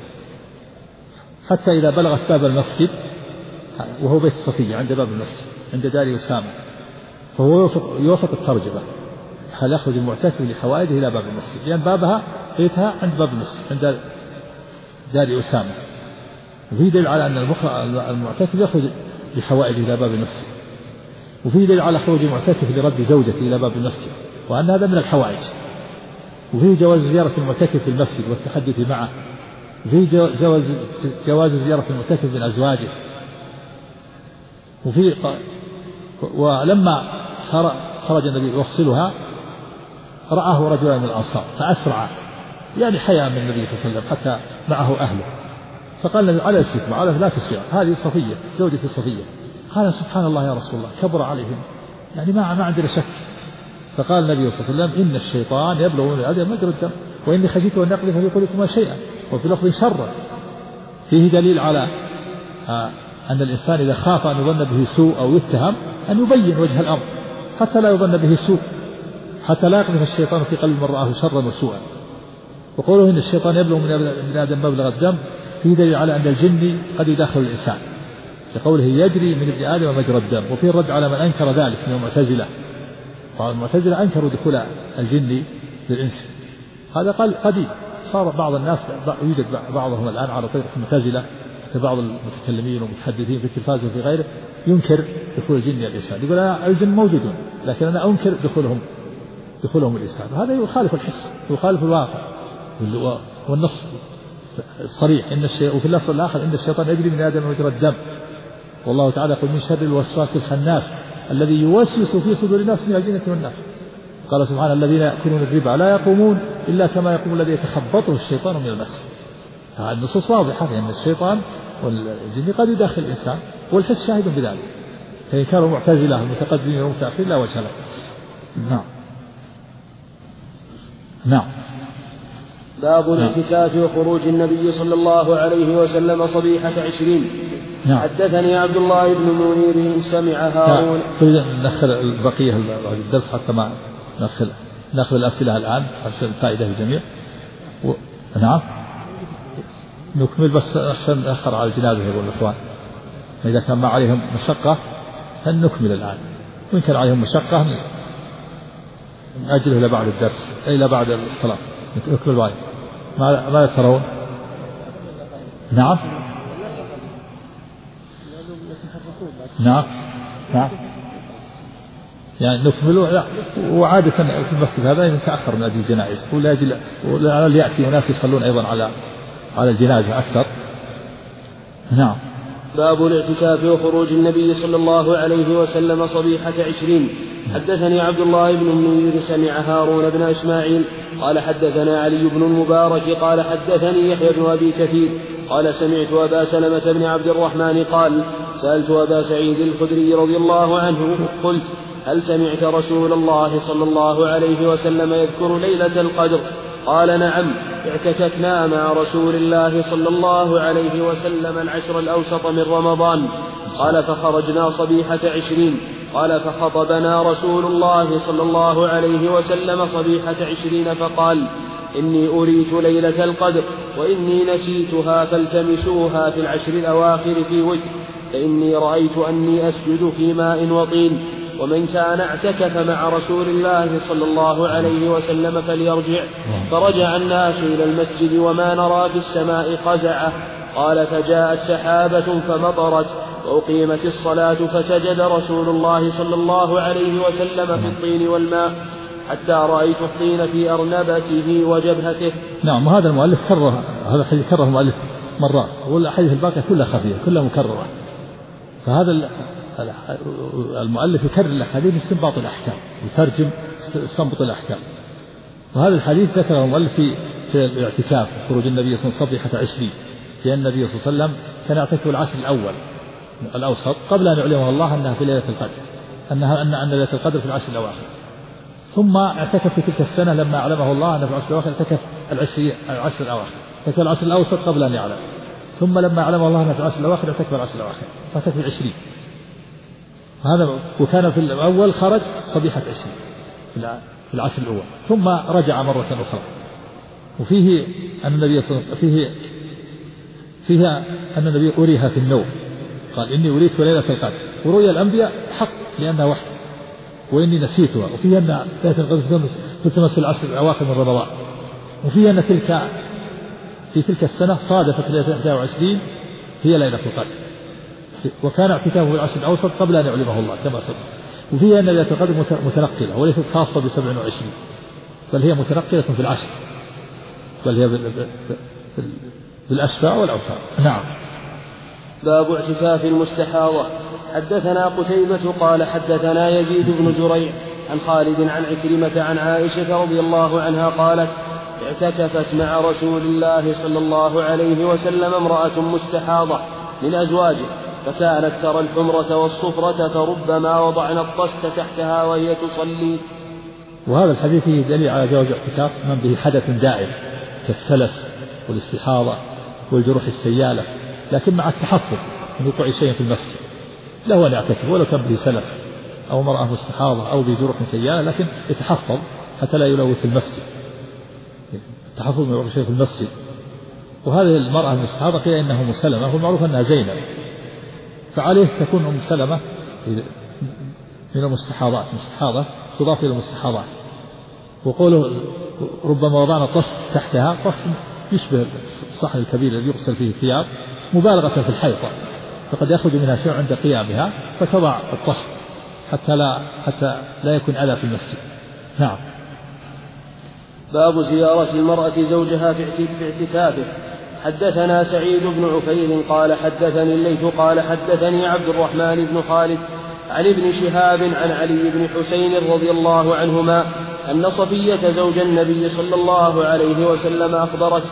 حتى إذا بلغت باب المسجد، وهو بيت صفية عند باب المسجد عند دار أسامة. فهو يوافق الترجمة، هل يخرج المعتكف لحوائجه إلى باب المسجد، لأن بابها بيتها عند باب المسجد عند دار أسامة. وفي دليل على أن المعتكف يخرج لحوائجه إلى باب المسجد، وفي دليل على خروج المعتكف لرد زوجته إلى باب المسجد، وأن هذا من الحوائج. وفي جواز زيارة المعتكف في المسجد والتحدث معه، وفي جواز زيارة المعتكف من أزواجه. ولما خرج النبي يوصلها رآه رجلا من الأنصار فأسرع، يعني حياء من النبي صلى الله عليه وسلم حتى معه أهله. فقال النبي: على السكمة، على لا تسرع، هذه صفية زوجة صفية. قال: سبحان الله يا رسول الله، كبر عليهم، يعني ما عندنا شك. فقال النبي صلى الله عليه وسلم: إن الشيطان يبلغ من الآدم مجرى الدم، وإني خشيت أن يقذف في قلوبكما شيئا. وفي لفظ شرا. فيه دليل على أن الإنسان إذا خاف أن يظن به سوء أو يتهم أن يبين وجه الأمر حتى لا يظن به سوء، حتى لا يقذف الشيطان في قلب من رآه شرا وسوءا. وقوله إن الشيطان يبلغ من آدم مبلغ الدم فيه دليل على أن الجن قد يداخل الإنسان، لقوله يجري من ابن آدم مجرى الدم. وفيه الرد على من أنكر ذلك من المعتزلة، فالمعتزلة أنكروا دخول الجن للإنس. هذا قال قديم، صار بعض الناس يوجد بعضهم الآن على طريقة المعتزلة كبعض المتكلمين والمتحدثين في التلفاز وفي غيره ينكر دخول الجن للإنسان، يقول الجن موجودون لكن أنا أنكر دخولهم الإنسان. هذا يخالف الحس، يخالف الواقع والنص صريح. وفي اللفظ الآخر: إن الشيطان يجري من آدم مجرى الدم. والله تعالى يقول: من شر الوسواس الخناس الذي يوسوس في صدور الناس من الجنة والناس. قال سبحانه: الذين يأكلون الربا لا يقومون إلا كما يقوم الذي يتخبطه الشيطان من المس. النصوص واضحة لأن الشيطان والجن قد يداخل الإنسان، والحس شاهد بذلك. فإن كانوا معتزلة المتقدمين والمتأخرين لا وجه له. نعم. باب الاعتكاف وخروج النبي صلى الله عليه وسلم صبيحة 20. نعم. حدثني عبد الله بن منير سمع هارون. ندخل البقية الدرس حتى ما نأخذ الأسئلة الآن عشان الفائدة للجميع. نعم. نكمل بس أحسن نأخر على الجنازة يقول الإخوان، إذا كان ما عليهم مشقة نكمل الآن، وإن كان عليهم مشقة نأجله إلى بعد الدرس إلى بعد الصلاة نكمل بعد. ماذا ترون؟ نعم. يعني نكمل. وعادة في المسجد هذا يتأخر من أجل الجنائز، ولا يأتي ناس يصلون أيضا على الجنازة أكثر. نعم. باب الاعتكاف وخروج النبي صلى الله عليه وسلم صبيحة 20. حدثني عبد الله بن منير سمع هارون بن إسماعيل قال حدثنا علي بن المبارك قال حدثني يحيى بن أبي كثير قال سمعت أبا سلمة بن عبد الرحمن قال سألت أبا سعيد الخدري رضي الله عنه قلت: هل سمعت رسول الله صلى الله عليه وسلم يذكر ليلة القدر؟ قال: نعم، اعتكفنا مع رسول الله صلى الله عليه وسلم العشر الأوسط من رمضان. قال: فخرجنا صبيحة 20. قال: فخطبنا رسول الله صلى الله عليه وسلم صبيحة 20 فقال: إني أريت ليلة القدر وإني نسيتها فالتمسوها في العشر الأواخر في وتر، فإني رأيت أني أسجد في ماء وطين، ومن كان اعتكف مع رسول الله صلى الله عليه وسلم فليرجع. فرجع الناس إلى المسجد وما نرى في السماء قزعة. قال فجاءت سحابة فمطرت وأقيمت الصلاة فسجد رسول الله صلى الله عليه وسلم في الطين والماء حتى رأيت الطين في أرنبته وجبهته. نعم. وهذا المؤلف كرر هذا الحديث كرره المؤلف مرات، والأحاديث الباقية كلها خفية كلها مكررة. فهذا المؤلف يكرر الأحاديث استنباط الأحكام، يترجم استنبط الأحكام. وهذا الحديث ذكره المؤلف في الاعتكاف خروج النبي صلى الله عليه وسلم صبيحة 20، لأن النبي صلى الله عليه وسلم كان يعتكف العشر الأوسط قبل أن يعلمه الله أنها في ليلة القدر، أن ليلة القدر في العشر الأواخر. ثم اعتكف في تلك السنة لما أعلمه الله أن في العشر الأواخر اعتكف العشر الأواخر، اعتكف العشر الأوسط قبل أن يعلم. ثم لما أعلمه الله أن في العشر الأواخر اعتكف العشر الأواخر، فاعتكف 20. هذا وكان في الأول خرج صبيحة 20 في العشر الأول، ثم رجع مرة أخرى. وفيه أن النبي صلى الله عليه وسلم فيها أن النبي أريها في النوم، قال إني أريت في ليلة القدر، ورؤيا الأنبياء حق لأنها وحي، وإني نسيتها. وفيها أن ليلة القدر تلتمس في العشر الأواخر من رمضان. وفيها أن في تلك السنة صادفت ليلة 21 هي ليلة القدر، وكان اعتكافه في العشر الأوسط قبل أن يعلمه الله كما سبق. وفيها أن ليلة القدر متنقلة وليست خاصة ب27، بل هي متنقلة في العشر، بل هي بالأشفاء والأوفاء. نعم. باب اعتكاف المستحاضة. حدثنا قتيبة قال حدثنا يزيد بن زريع عن خالد عن عكرمة عن عائشة رضي الله عنها قالت اعتكفت مع رسول الله صلى الله عليه وسلم امرأة مستحاضة من أزواجه، فكانت ترى الحمرة والصفرة فربما وضعنا الطست تحتها وهي تصلي. وهذا الحديث فيه دليل على جواز اعتكاف من به حدث دائم كالسلس والاستحاضة والجروح السيالة، لكن مع التحفظ من وقوع شيء في المسجد. له أن يعتكف ولو كان به سلس أو امرأة مستحاضة أو بجروح سيالة، لكن يتحفظ حتى لا يلوث في المسجد، التحفظ من وقوع شيء في المسجد. وهذه المرأة المستحاضة قيل إنها أم سلمة، والمعروف أنها زينب، فعليه تكون أم سلمة من المستحاضات، مستحاضة تضاف إلى المستحاضات. وقوله ربما وضعنا طست تحتها، طست يشبه الصحن الكبير الذي يغسل فيه الثياب مبالغة في الحيطة، فقد يخرج منها شيء عند قيامها فتضع الطست حتى لا يكون أذى في المسجد. نعم. باب زيارة المرأة زوجها في اعتكافه. حدثنا سعيد بن عفير قال حدثني الليث قال حدثني عبد الرحمن بن خالد عن ابن شهاب عن علي بن حسين رضي الله عنهما أن صفية زوج النبي صلى الله عليه وسلم أخبرته.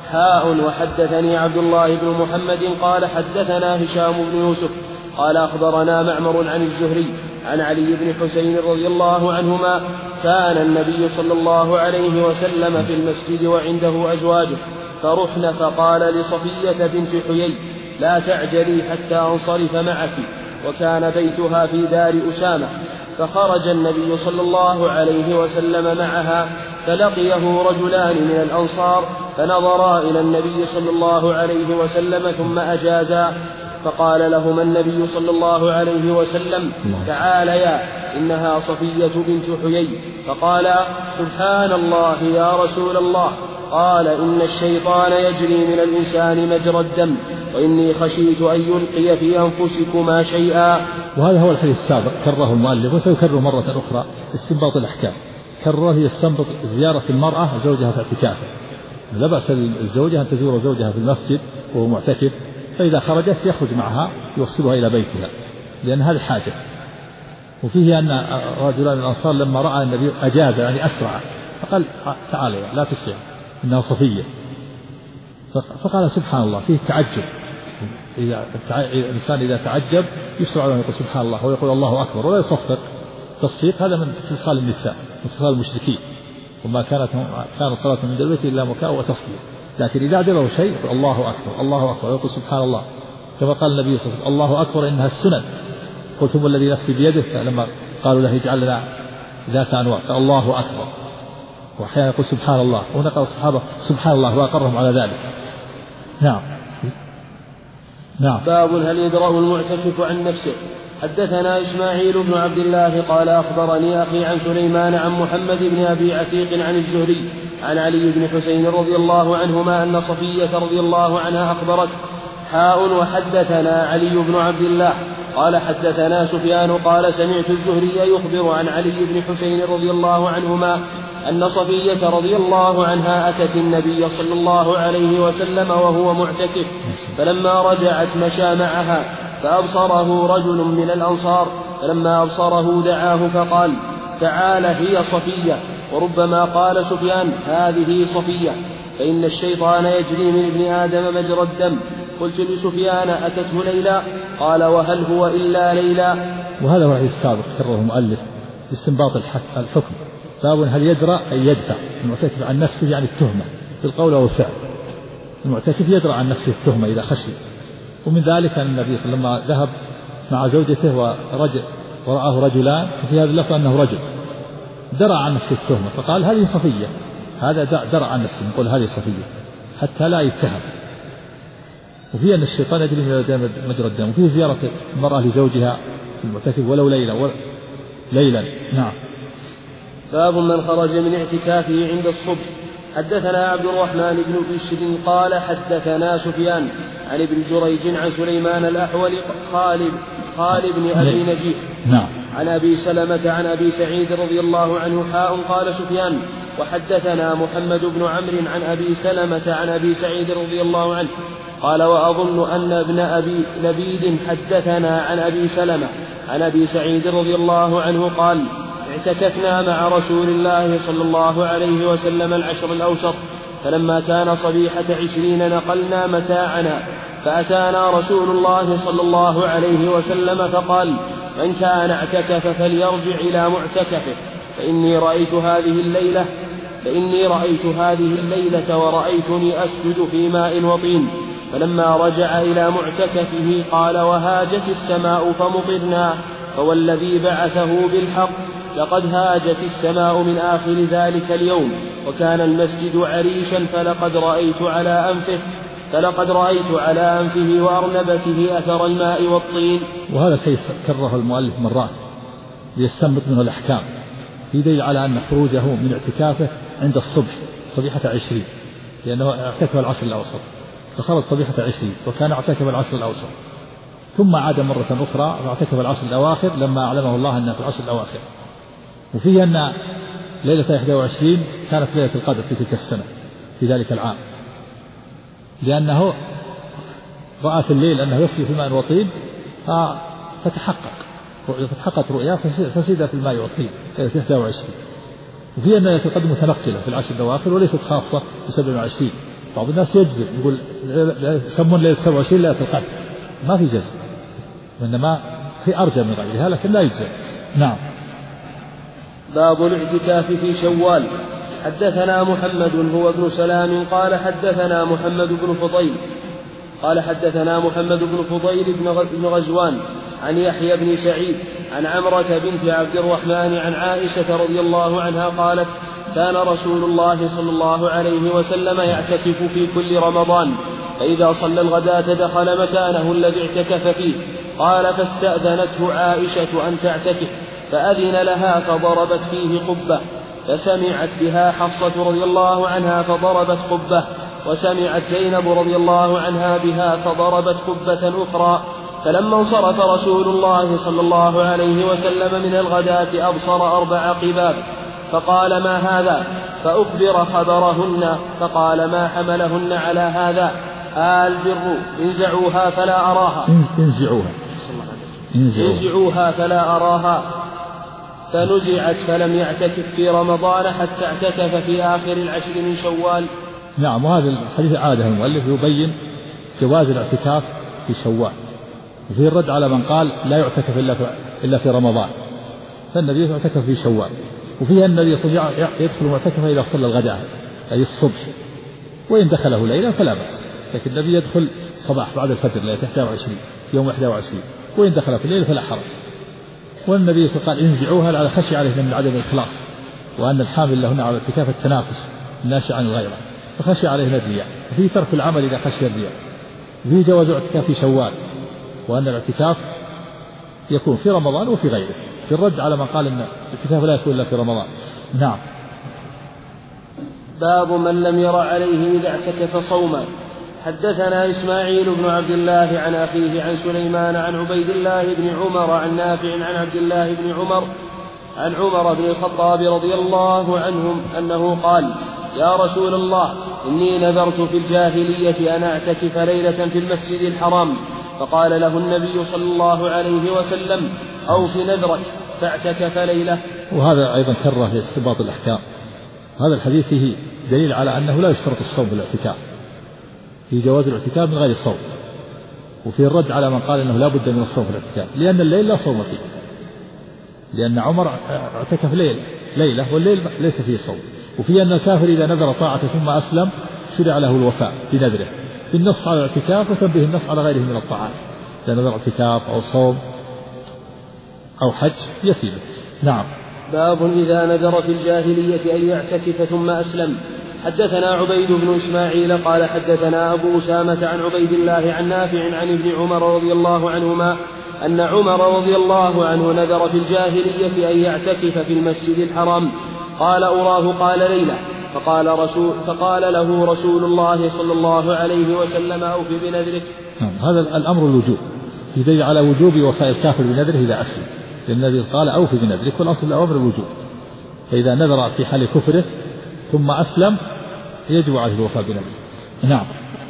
وحدثني عبد الله بن محمد قال حدثنا هشام بن يوسف قال أخبرنا معمر عن الزهري عن علي بن حسين رضي الله عنهما كان النبي صلى الله عليه وسلم في المسجد وعنده أزواجه، فرحن فقال لصفية بنت حيي لا تعجلي حتى أنصرف معك، وكان بيتها في دار أسامة. فخرج النبي صلى الله عليه وسلم معها، فلقيه رجلان من الأنصار فنظرا إلى النبي صلى الله عليه وسلم ثم أجازا، فقال لهما النبي صلى الله عليه وسلم تعاليا إنها صفية بنت حيي، فقال سبحان الله يا رسول الله. قال إن الشيطان يجري من الإنسان مجرى الدم، وإني خشيت أن يلقي في أنفسكما شيئا. وهذا هو الحديث السابق كرره المؤلف وسيكرره مرة أخرى استنباط الأحكام. كرره يستنبط زيارة المرأة زوجها في اعتكافه، لا بأس الزوجة أن تزور زوجها في المسجد وهو معتكف، فإذا خرجت يخرج معها يوصلها إلى بيتها، لأن هذه حاجة. وفيه أن رجلان من الأنصار لما رأى النبي أجاز يعني أسرع، فقال تعالى لا تسرع إنها صفية، فقال سبحان الله. فيه تعجب، الإنسان إذا تعجب يسرع له يقول سبحان الله ويقول الله أكبر ولا يصفق تصفيق، هذا من خصال النساء من خصال المشركين، وما كان صلاة من البيت إلا مكاء وتصفيق. لكن إذا أعجبه شيء يقول الله أكبر الله أكبر ويقول سبحان الله، كما قال النبي صلى الله عليه وسلم الله أكبر إنها السنن، قلتم الذي نفسي بيده، لما قالوا له اجعل لنا ذات أنواع قال الله أكبر، وأحيانا يقول سبحان الله، ونقل الصحابة سبحان الله وأقرهم على ذلك. نعم. نعم. باب هل يدرأ المعتكف عن نفسه. حدثنا إسماعيل بن عبد الله قال أخبرني أخي عن سليمان عن محمد بن أبي عتيق عن الزهري عن علي بن حسين رضي الله عنهما أن صفية رضي الله عنها أخبرته. وحدثنا علي بن عبد الله قال حدثنا سفيان قال سمعت الزهري يخبر عن علي بن حسين رضي الله عنهما أن صفية رضي الله عنها أتت النبي صلى الله عليه وسلم وهو معتكف، فلما رجعت مشى معها فأبصره رجل من الأنصار، فلما أبصره دعاه فقال تعال هي صفية. وربما قال سفيان هذه صفية، فإن الشيطان يجري من ابن آدم مجرى الدم. قلت لسفيان أتته ليلى؟ قال وهل هو إلا ليلى؟ وهذا هو السابق كرره المؤلف باستنباط الحكم. باب هل يدرأ أي يدفع المعتكف عن نفسه يعني التهمة بالقول أو الفعل. المعتكف يدرأ عن نفسه التهمة إذا خشي، ومن ذلك أن النبي صلى الله عليه وسلم لما ذهب مع زوجته ورآه رجلان، ففي هذا اللفظ أنه رجل درأ عن نفسه التهمة فقال هذه صفية، هذا درأ عن نفسه يقول هذه صفية حتى لا يتهم. وفي أن الشيطان يجري من مجرى الدم. وفي زيارة المرأة لزوجها في المعتكف ولو ليلا. نعم. باب من خرج من اعتكافه عند الصبح. حدثنا عبد الرحمن بن بشر قال حدثنا سفيان عن ابن جريج عن سليمان الأحول خالد بن أبي نجيح عن أبي سلمة عن أبي سعيد رضي الله عنه قال سفيان وحدثنا محمد بن عمرو عن أبي سلمة عن أبي سعيد رضي الله عنه قال وأظن أن ابن أبي لبيد حدثنا عن أبي سلمة عن أبي سعيد رضي الله عنه قال اعتكفنا مع رسول الله صلى الله عليه وسلم العشر الأوسط، فلما كان صبيحة 20 نقلنا متاعنا، فأتانا رسول الله صلى الله عليه وسلم فقال من كان اعتكف فليرجع إلى معتكفه، فإني رأيت هذه الليلة ورأيتني أسجد في ماء وطين. فلما رجع إلى معتكفه قال وهاجت السماء فمطرنا، فوالذي بعثه بالحق لقد هاجت السماء من آخر ذلك اليوم، وكان المسجد عريشا فلقد رأيت على أنفه وأرنبته أثر الماء والطين. وهذا شيء كرره المؤلف مرات ليستنبط منه الأحكام، في دليل على أن خروجه من اعتكافه عند الصبح صبيحة 20، لأنه اعتكف العصر الأوسط فخرج صبيحة 20 وكان اعتكف العصر الأوسط، ثم عاد مرة أخرى واعتكف العصر الأواخر لما أعلمه الله أنه في العصر الأواخر. وفيه أن ليلة 21 كانت ليلة القدر في تلك السنة في ذلك العام، لأنه رأى في الليل أنه يصلي في ماء وطين فتحققت رؤياه فسيد في الماء والطين ليلة 21. وفيه أن ليلة القدر متنقلة في العشر الأواخر وليست خاصة ب 27. بعض الناس يجزم يقول يسمون ليلة 27 ليلة القدر، ما في جزم، وإنما في أرجى من غيرها لكن لا يجزم. نعم. باب الاعتكاف في شوال. حدثنا محمد هو ابن سلام قال حدثنا محمد بن فضيل بن غزوان عن يحيى بن سعيد عن عمرة بنت عبد الرحمن عن عائشة رضي الله عنها قالت كان رسول الله صلى الله عليه وسلم يعتكف في كل رمضان، فإذا صلى الغداة دخل مكانه الذي اعتكف فيه. قال فاستأذنته عائشة أن تعتكف فأذن لها فضربت فيه قبة، فسمعت بها حفصة رضي الله عنها فضربت قبة، وسمعت زينب رضي الله عنها بها فضربت قبة أخرى. فلما انصرف رسول الله صلى الله عليه وسلم من الغداة أبصر 4 قباب، فقال ما هذا؟ فأخبر خبرهن، فقال ما حملهن على هذا؟ البر انزعوها فلا أراها فلا أراها. فنزعت فلم يعتكف في رمضان حتى اعتكف في آخر العشر من شوال. نعم. وهذا الحديث عاده المؤلف يبين جواز الاعتكاف في شوال، وفيه الرد على من قال لا يعتكف إلا في رمضان، فالنبي اعتكف في شوال. وفيه النبي صلى الله عليه وسلم يدخل المعتكف إذا صلى الغداء أي الصبح، وإن دخله ليلة فلا بأس، لكن النبي يدخل صباح بعد الفجر ليلة 21 يوم 21، وإن دخل في الليل فلا حرج. والنبي صلى الله عليه وسلم قال انزعوها على خشي عليه من عدم الإخلاص، وأن الحامل لهن على اعتكاف التنافس الناشئ عن الغيرة، فخشي عليه الرياء، ففي ترك العمل إذا خشي الرياء. في جواز الاعتكاف في شوال، وأن الاعتكاف يكون في رمضان وفي غيره، في الرد على من قال أن الاعتكاف لا يكون إلا في رمضان. نعم. باب من لم ير عليه إذا اعتكف صوما. حدثنا إسماعيل بن عبد الله عن أخيه عن سليمان عن عبيد الله بن عمر عن نافع عن عبد الله بن عمر عن عمر بن الخطاب رضي الله عنهم أنه قال: يا رسول الله، إني نذرت في الجاهلية أن أعتكف ليلة في المسجد الحرام، فقال له النبي صلى الله عليه وسلم: أوف نذرك، فاعتكف ليلة. وهذا أيضا كره في استنباط الأحكام. هذا الحديث فيه دليل على أنه لا يشترط الصوم في الاعتكاف، في جواز الاعتكاف من غير الصوم، وفي الرد على من قال أنه لا بد من الصوم في الاعتكاف، لأن الليل لا صوم فيه، لأن عمر اعتكف ليلة والليل ليس فيه صوم. وفي أن الكافر إذا نذر طاعة ثم أسلم شرع له الوفاء بنذره، بالنص على الاعتكاف وتنبيه النص على غيره من الطاعات، إذا نذر اعتكاف أو صوم أو حج يثيبه. نعم. باب إذا نذر في الجاهلية أن يعتكف ثم أسلم. حدثنا عبيد بن إسماعيل قال حدثنا أبو أسامة عن عبيد الله عن نافع عن ابن عمر رضي الله عنهما أن عمر رضي الله عنه نذر في الجاهلية أن يعتكف في المسجد الحرام، قال أراه قال ليلة، فقال له رسول الله صلى الله عليه وسلم: أوف بنذرك. هذا الأمر الوجوب، يدل على وجوب وفاء الكافر بنذره إذا أسلم، لأن النبي قال: أوف بنذرك، والأصل الأمر الوجوب، فإذا نذر في حال كفره ثم أسلم يجب عليه الوفاء بنذره. نعم.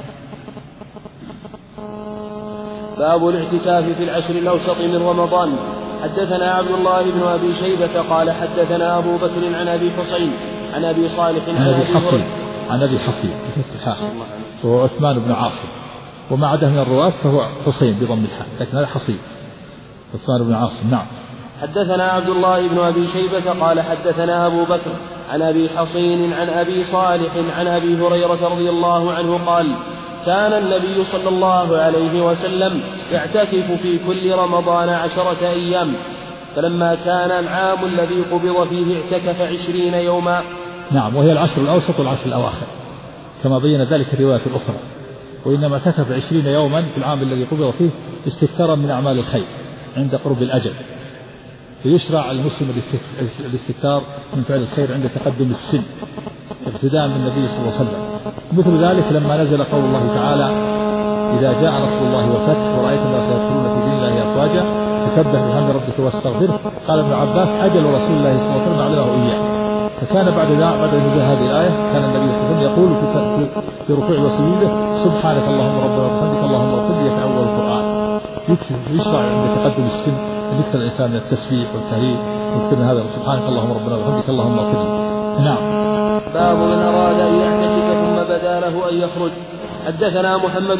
باب الاعتكاف في العشر الأوسط من رمضان. حدثنا عبد الله بن أبي شيبة قال حدثنا أبو بكر عن أبي حسين عن أبي صالح عن أبي حصين وهو عثمان بن عاصم، وما عدا من الرواة فهو حسين بضم الحاء، لكن هذا حصين عثمان بن عاصم. نعم. حدثنا عبد الله بن أبي شيبة قال حدثنا أبو بكر عن أبي حصين عن أبي صالح عن أبي هريرة رضي الله عنه قال: كان النبي صلى الله عليه وسلم يعتكف في كل رمضان 10 أيام، فلما كان العام الذي قبض فيه اعتكف 20 يوما. نعم، وهي العشر الأوسط والعشر الأواخر كما بين ذلك الرواية الأخرى، وإنما اعتكف 20 يوما في العام الذي قبض فيه استكثارا من أعمال الخير عند قرب الأجل، ويشرع المسلم الاستكثار من فعل الخير عند تقدم السن ابتداء من النبي صلى الله عليه وسلم. مثل ذلك لما نزل قول الله تعالى: إذا جاء نصر الله والفتح ورأيت الناس يدخلون في دين الله أفواجا فسبح بحمد ربك واستغفره. قال ابن عباس: أجل رسول الله صلى الله عليه وسلم علمه إياه. فكان بعد نزول هذه الآية كان النبي صلى الله عليه وسلم يقول في ركوع وسجوده: سبحانك اللهم ربنا وبحمدك اللهم اغفر لي، يتأول القرآن. يشرع عند تقدم السن أن يكثر الإنسان من التسبيح والتهليل ويكثر من هذا: سبحانك اللهم ربنا وبحمدك اللهم اغفر لي. نعم. باب من أراد أن يعتكف ثم بدا له أن يخرج. حدثنا محمد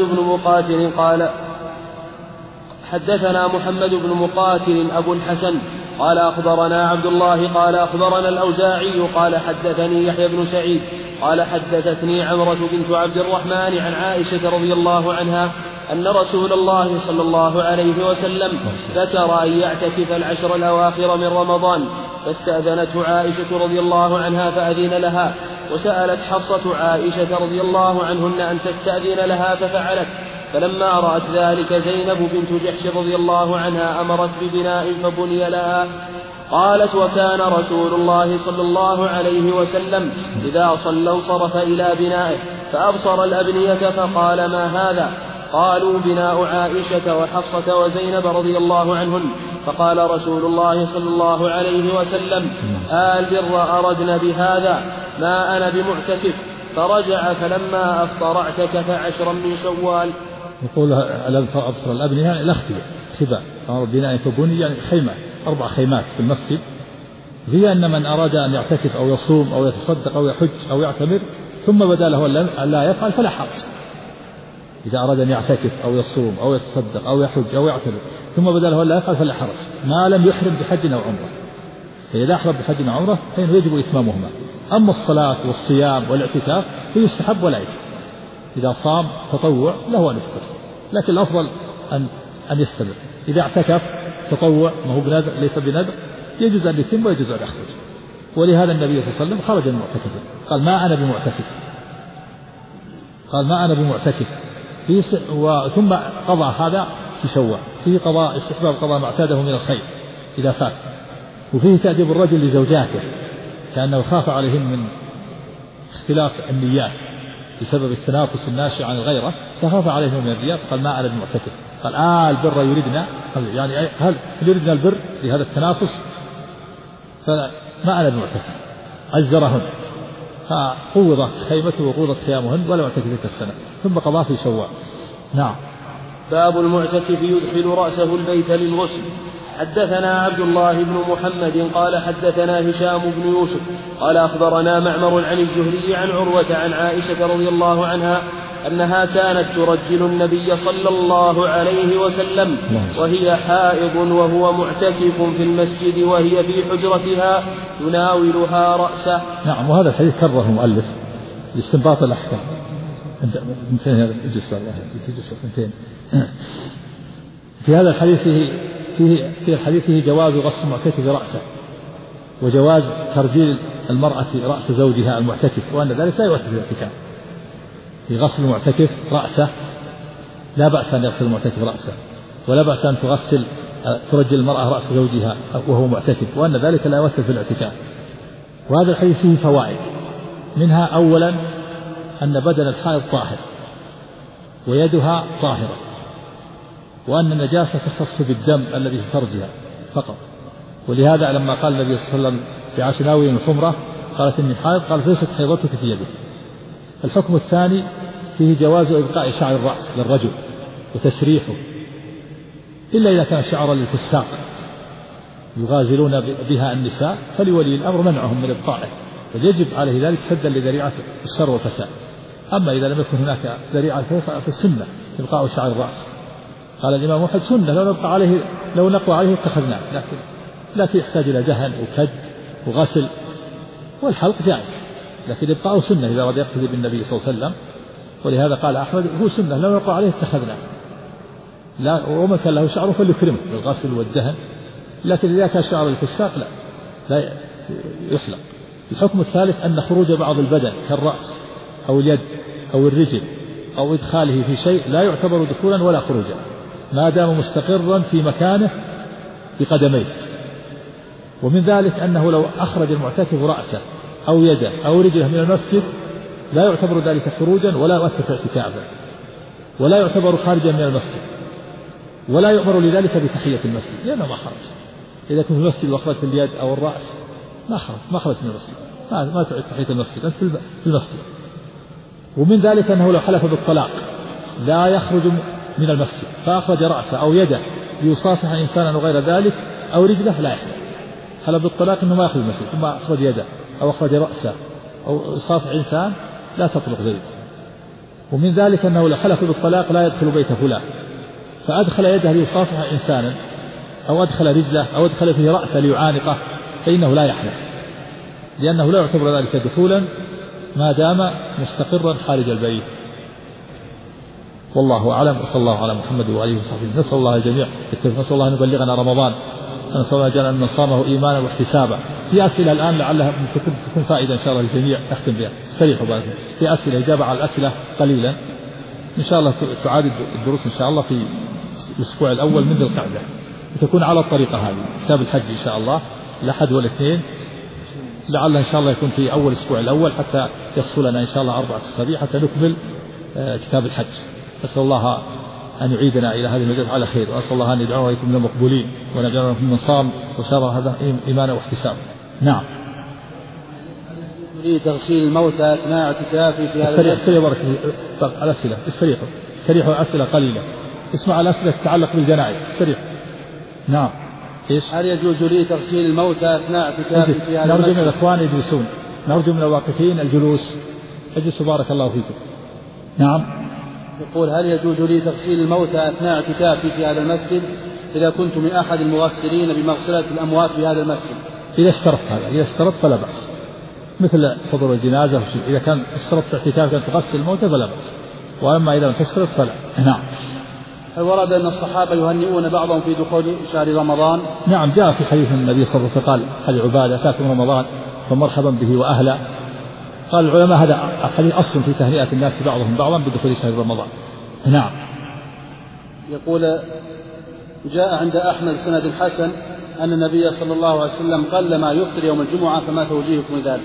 بن مقاتل أبو الحسن قال أخبرنا عبد الله قال أخبرنا الأوزاعي قال حدثني يحيى بن سعيد قال حدثتني عمرة بنت عبد الرحمن عن عائشة رضي الله عنها أن رسول الله صلى الله عليه وسلم ذكر أن يعتكف العشر الأواخر من رمضان، فاستأذنته عائشة رضي الله عنها فأذن لها، وسألت حفصة عائشة رضي الله عنهن أن تستأذن لها ففعلت. فلما رأت ذلك زينب بنت جحش رضي الله عنها أمرت ببناء فبني لها. قالت: وكان رسول الله صلى الله عليه وسلم إذا صلى انصرف إلى بنائه فأبصر الأبنية فقال: ما هذا؟ قالوا: بناء عائشة وحفصة وزينب رضي الله عنهن. فقال رسول الله صلى الله عليه وسلم: البر أردنا بهذا، ما أنا بمعتكف. فرجع فلما أفطر اعتكف 10 من شوال. يقول أبصر الأبنية يعني الأخبية خباء، أمر بناء فبني يعني خيمة 4 خيمات في المسجد. هي أن من أراد أن يعتكف أو يصوم أو يتصدق أو يحج أو يعتمر ثم بدا له أن لا يفعل فلا حرج. إذا أراد أن يعتكف أو يصوم أو يتصدق أو يحج أو يعتمر ثم بدا له أن لا يفعل فلا حرج، ما لم يحرم بحج أو عمرة. فإذا أحرم بحج أو عمرة فإنه يجب إتمامهما. أما الصلاة والصيام والاعتكاف فيستحب ولا يجب. إذا صام تطوع له أن يفطر، لكن الأفضل أن يستمر. إذا اعتكف تطوع ما هو بنذر ليس بنذر يجوز أن يتم ويجوز أن يخرج. ولهذا النبي صلى الله عليه وسلم خرج من معتكفه، قال: ما أنا بمعتكف، ثم قضى هذا في شوال، فيه قضاء استحباب قضاء ما اعتاده من الخير إذا فات، وفيه تأديب الرجل لزوجاته كأنه خاف عليهم من اختلاف النيات بسبب التنافس الناشئ عن الغيرة، فخاف عليهم من الرياء قال ما أنا المعتكف، قال البر يريدنا، يعني هل يريدنا البر لهذا التنافس، فما أنا المعتكف، عزرهن فقوضت خيمته وقوضت خيامهن ولا معتكف تلك السنة، ثم قضى في شوال. نعم. باب المعتكف يدخل رأسه البيت للغسل. حدثنا عبد الله بن محمد قال حدثنا هشام بن يوسف قال أخبرنا معمر عن الزهري عن عروة عن عائشة رضي الله عنها أنها كانت ترجل النبي صلى الله عليه وسلم وهي حائض وهو معتكف في المسجد وهي في حجرتها تناولها رأسه. نعم. وهذا الحديث كرره المؤلف لاستنباط الأحكام. في هذا الحديث في حديثه جواز غسل المعتكف رأسه، وجواز ترجيل المرأة رأس زوجها المعتكف، وأن ذلك لا يؤثر في الاعتكاف. في غسل المعتكف رأسه لا بأس أن يغسل المعتكف رأسه، ولا بأس أن ترجل المرأة رأس زوجها وهو معتكف، وأن ذلك لا يؤثر في الاعتكاف. وهذا الحديث فيه فوائد، منها أولا أن بدن الحائض طاهر ويدها طاهرة، وأن النجاسة تختص بالدم الذي في فرجها فقط، ولهذا لما قال النبي صلى الله عليه وسلم لعائشة ناوي الخمرة قالت إني حائض، قال ليست حيضتك في يدك. الحكم الثاني فيه جواز إبقاء شعر الرأس للرجل وتسريحه، إلا إذا كان شعرا للفساق يغازلون بها النساء فلولي الأمر منعهم من إبقائه، ويجب عليه ذلك سدا لذريعة الشر والفساد. أما إذا لم يكن هناك ذريعة فالسنة إبقاء شعر الرأس. قال الإمام أحمد سنة لو نقوى عليه اتخذناه، لكن يحتاج إلى دهن وكد وغسل، والحلق جائز، لكن إبقاء سنة إذا أراد يقتدي بالنبي صلى الله عليه وسلم. ولهذا قال أحمد هو سنة لو نقوى عليه اتخذناه، لا ومن كان له شعر فليكرمه بالغسل والدهن، لكن إذا كان شعر الفساق لا يحلق. الحكم الثالث أن خروج بعض البدن كالرأس أو اليد أو الرجل أو إدخاله في شيء لا يعتبر دخولا ولا خروجا ما دام مستقرا في مكانه بقدميه. ومن ذلك أنه لو أخرج المعتكف رأسه أو يده أو رجله من المسجد لا يعتبر ذلك خروجا ولا يؤثر في اعتكافه، ولا يعتبر خارجا من المسجد، ولا يؤمر لذلك بتحية المسجد لأنه ما خرج. إذا كنت في المسجد وأخرجت اليد أو الرأس ما خرجت من المسجد، ما تعد تحية المسجد، أنت في المسجد. ومن ذلك أنه لو حلف بالطلاق لا يخرج من المسجد فأخرج رأسه أو يده ليصافح إنسانا وغير ذلك أو رجله لا يحلف، حلف بالطلاق أنه ما يخرج المسجد ثم أخرج يده أو أخرج رأسه أو يصافح إنسان لا تطلق زوجته. ومن ذلك أنه لو حلف بالطلاق لا يدخل بيت فلان فأدخل يده ليصافح إنسانا أو أدخل رجله أو أدخل فيه رأسه ليعانقه فإنه لا يحلف، لأنه لا يعتبر ذلك دخولا ما دام مستقرا خارج البيت. والله أعلم، وصلى الله على محمد وآله وصحبه. نسأل الله الجميع، نسأل الله أن يبلغنا رمضان، نسأل الله جل أن صامه إيمانا واحتسابا. في أسئلة الآن لعلها تكون فائدة إن شاء الله للجميع نختم بها، استريحوا بعد. في أسئلة إجابة على الأسئلة قليلا إن شاء الله تعاد الدروس إن شاء الله في الأسبوع الأول من ذي القعدة، وتكون على الطريقة هذه كتاب الحج إن شاء الله الأحد والاثنين، لعل إن شاء الله يكون في أول الأسبوع الأول حتى يصل لنا إن شاء الله 4 أسابيع حتى نكمل كتاب الحج. أسأل الله أن يعيدنا إلى هذه المجال على خير، وأسأل الله أن يدعونا وإياكم من المقبولين ونجعلنا من صام وشرع هذا إيمانا واحتسابا. نعم. يريد تغسيل الموتى أثناء اعتكافي في هذا الأسئلة. الأسئلة استريحوا أسئلة قليلة، اسمع الأسئلة تتعلق بالجنائز استريحوا. نعم. إيش؟ هل يجوز لي تغسيل الموتى أثناء اعتكافي في هذا المسجد؟ نرجو من الأخوان يجلسون، نرجو من الواقفين الجلوس، اجلسوا بارك الله فيكم. نعم. يقول هل يجوز لي تغسيل الموتى أثناء اعتكافي في هذا المسجد إذا كنت من أحد المغسلين بمغسلة الأموات في هذا المسجد؟ إذا اشترطت هذا، إذا اشترطت فلا بأس، مثل حضور الجنازة إذا كان اشترطت في اعتكافك أن تغسل الموتى فلا بأس، وأما إذا لم تشترط فلا. نعم. هل ورد أن الصحابة يهنئون بعضهم في دخول شهر رمضان؟ نعم، جاء في حديث النبي صلى الله عليه وسلم قال حديث عبادة أتاكم رمضان فمرحبا به وأهلا. قال العلماء هذا الحديث أصل في تهنئة الناس بعضهم بعضا بدخول شهر رمضان، نعم. يقول جاء عند أحمد سند حسن أن النبي صلى الله عليه وسلم قل ما يفطر يوم الجمعة، فما توجيهكم لذلك؟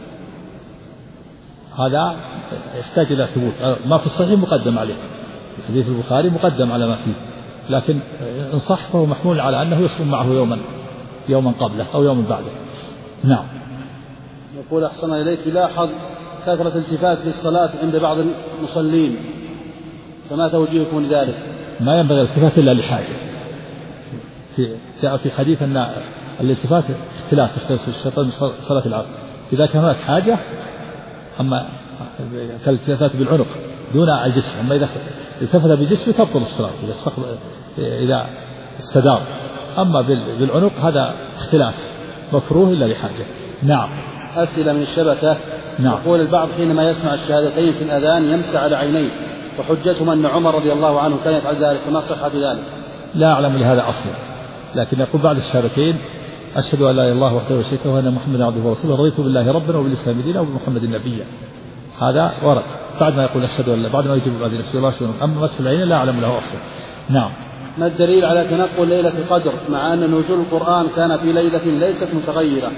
هذا يحتاج إلى ثبوت. ما في الصحيح مقدم عليه، في حديث البخاري مقدم على ما فيه، لكن إن صح فهو محمول على أنه يصوم معه يوما قبله أو يوما بعده. نعم. يقول أحسن إليك، يلاحظ كثرة التفات في الصلاة عند بعض المصلين، فما توجيهكم لذلك؟ ما ينبغي الالتفات إلا لحاجة. جاء في حديث أن الالتفات اختلاف الشيطان صلاة العبد إذا كان هناك حاجة، أما كالالتفات بالعنق دون الجسم، أما إذا التفت بجسمه تبطل الصلاة إذا استدار، أما بالعنق هذا اختلاف مكروه إلا لحاجة. نعم. أسئلة من الشبكة. نعم. يقول البعض حينما يسمع الشهادتين في الأذان يمسح على عينيه، وحجتهم أن عمر رضي الله عنه كان يفعل ذلك، فما صحة ذلك؟ لا أعلم لهذا أصلا، لكن يقول بعد الشهادتين أشهد أن لا إله إلا الله وحده لا شريك له وأن محمدا عبده ورسوله رضيت بالله ربنا وبالإسلام دينا وبمحمد نبيا. هذا ورد بعد ما يقول أشهد أن لا، بعد ما يجيب بعد نفسه الله شنو. أما مسح العين لا أعلم له أصلا. نعم. ما الدليل على تنقل ليلة القدر مع أن نزول القرآن كان في ليلة ليست متغيرة؟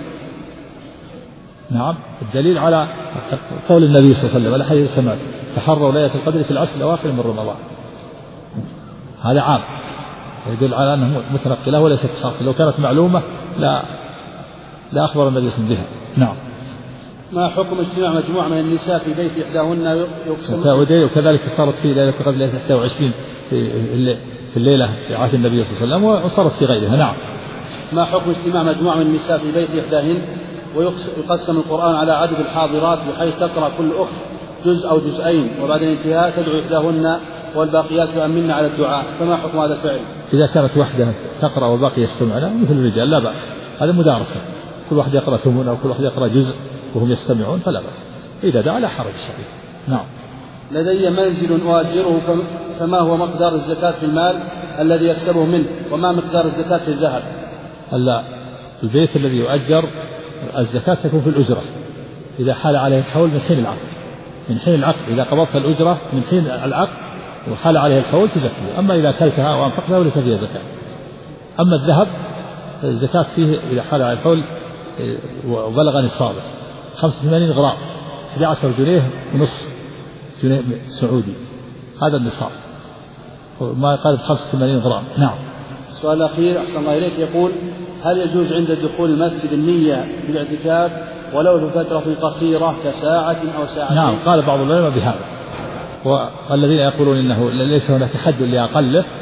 نعم. الدليل على قول النبي صلى الله عليه وسلم على حديث سمعت تحروا ليلة القدر في العشر الأواخر من رمضان، هذا عام يدل على أنه متنقلة وليست خاصة. لو كانت معلومة لا أخبر النبي صلى الله عليه وسلم بها. نعم. ما حكم اجتماع مجموعة من النساء في بيت إحداهن يقسم؟ وكذلك صارت في ليلة القدر ليلة 21 في الليلة في عهد النبي صلى الله عليه وسلم، وصارت في غيرها. نعم. ما حكم اجتماع مجموعة من النساء في بيت إحداهن ويقسم القرآن على عدد الحاضرات، بحيث تقرأ كل أخت جزء أو جزئين، وبعد الانتهاء تدعو إحداهن والباقيات تؤمن على الدعاء، فما حكم هذا الفعل؟ إذا كانت وحدة تقرأ والباقي يستمعون مثل الرجال لا بأس، هذا مدارسة، كل واحد يقرأ ثمن أو كل واحد يقرأ جزء وهم يستمعون فلا بأس، إذا دعا لا حرج شديد. نعم. لدي منزل أؤجره، فما هو مقدار الزكاة في المال الذي يكسبه منه، وما مقدار الزكاة في الذهب؟ البيت الذي يؤجر الزكاة تكون في الأجرة إذا حال عليه الحول من حين العقد، من حين العقد إذا قبضت الأجرة من حين العقد وحال عليه الحول تزكيه، أما إذا أكلتها وأنفقتها وليس فيها زكاة. أما الذهب الزكاة فيه إذا حال عليه الحول وبلغ نصابه 85 غرام 11 جنيه ونصف جنيه سعودي، هذا النصاب ما يقارب 85 غرام. نعم. السؤال الأخير أحسن الله إليك، يقول هل يجوز عند دخول المسجد النية بالاعتكاف ولو لفترة قصيرة كساعة أو ساعتين؟ نعم، قال بعض العلماء بهذا، والذين يقولون إنه ليس هناك حد لأقله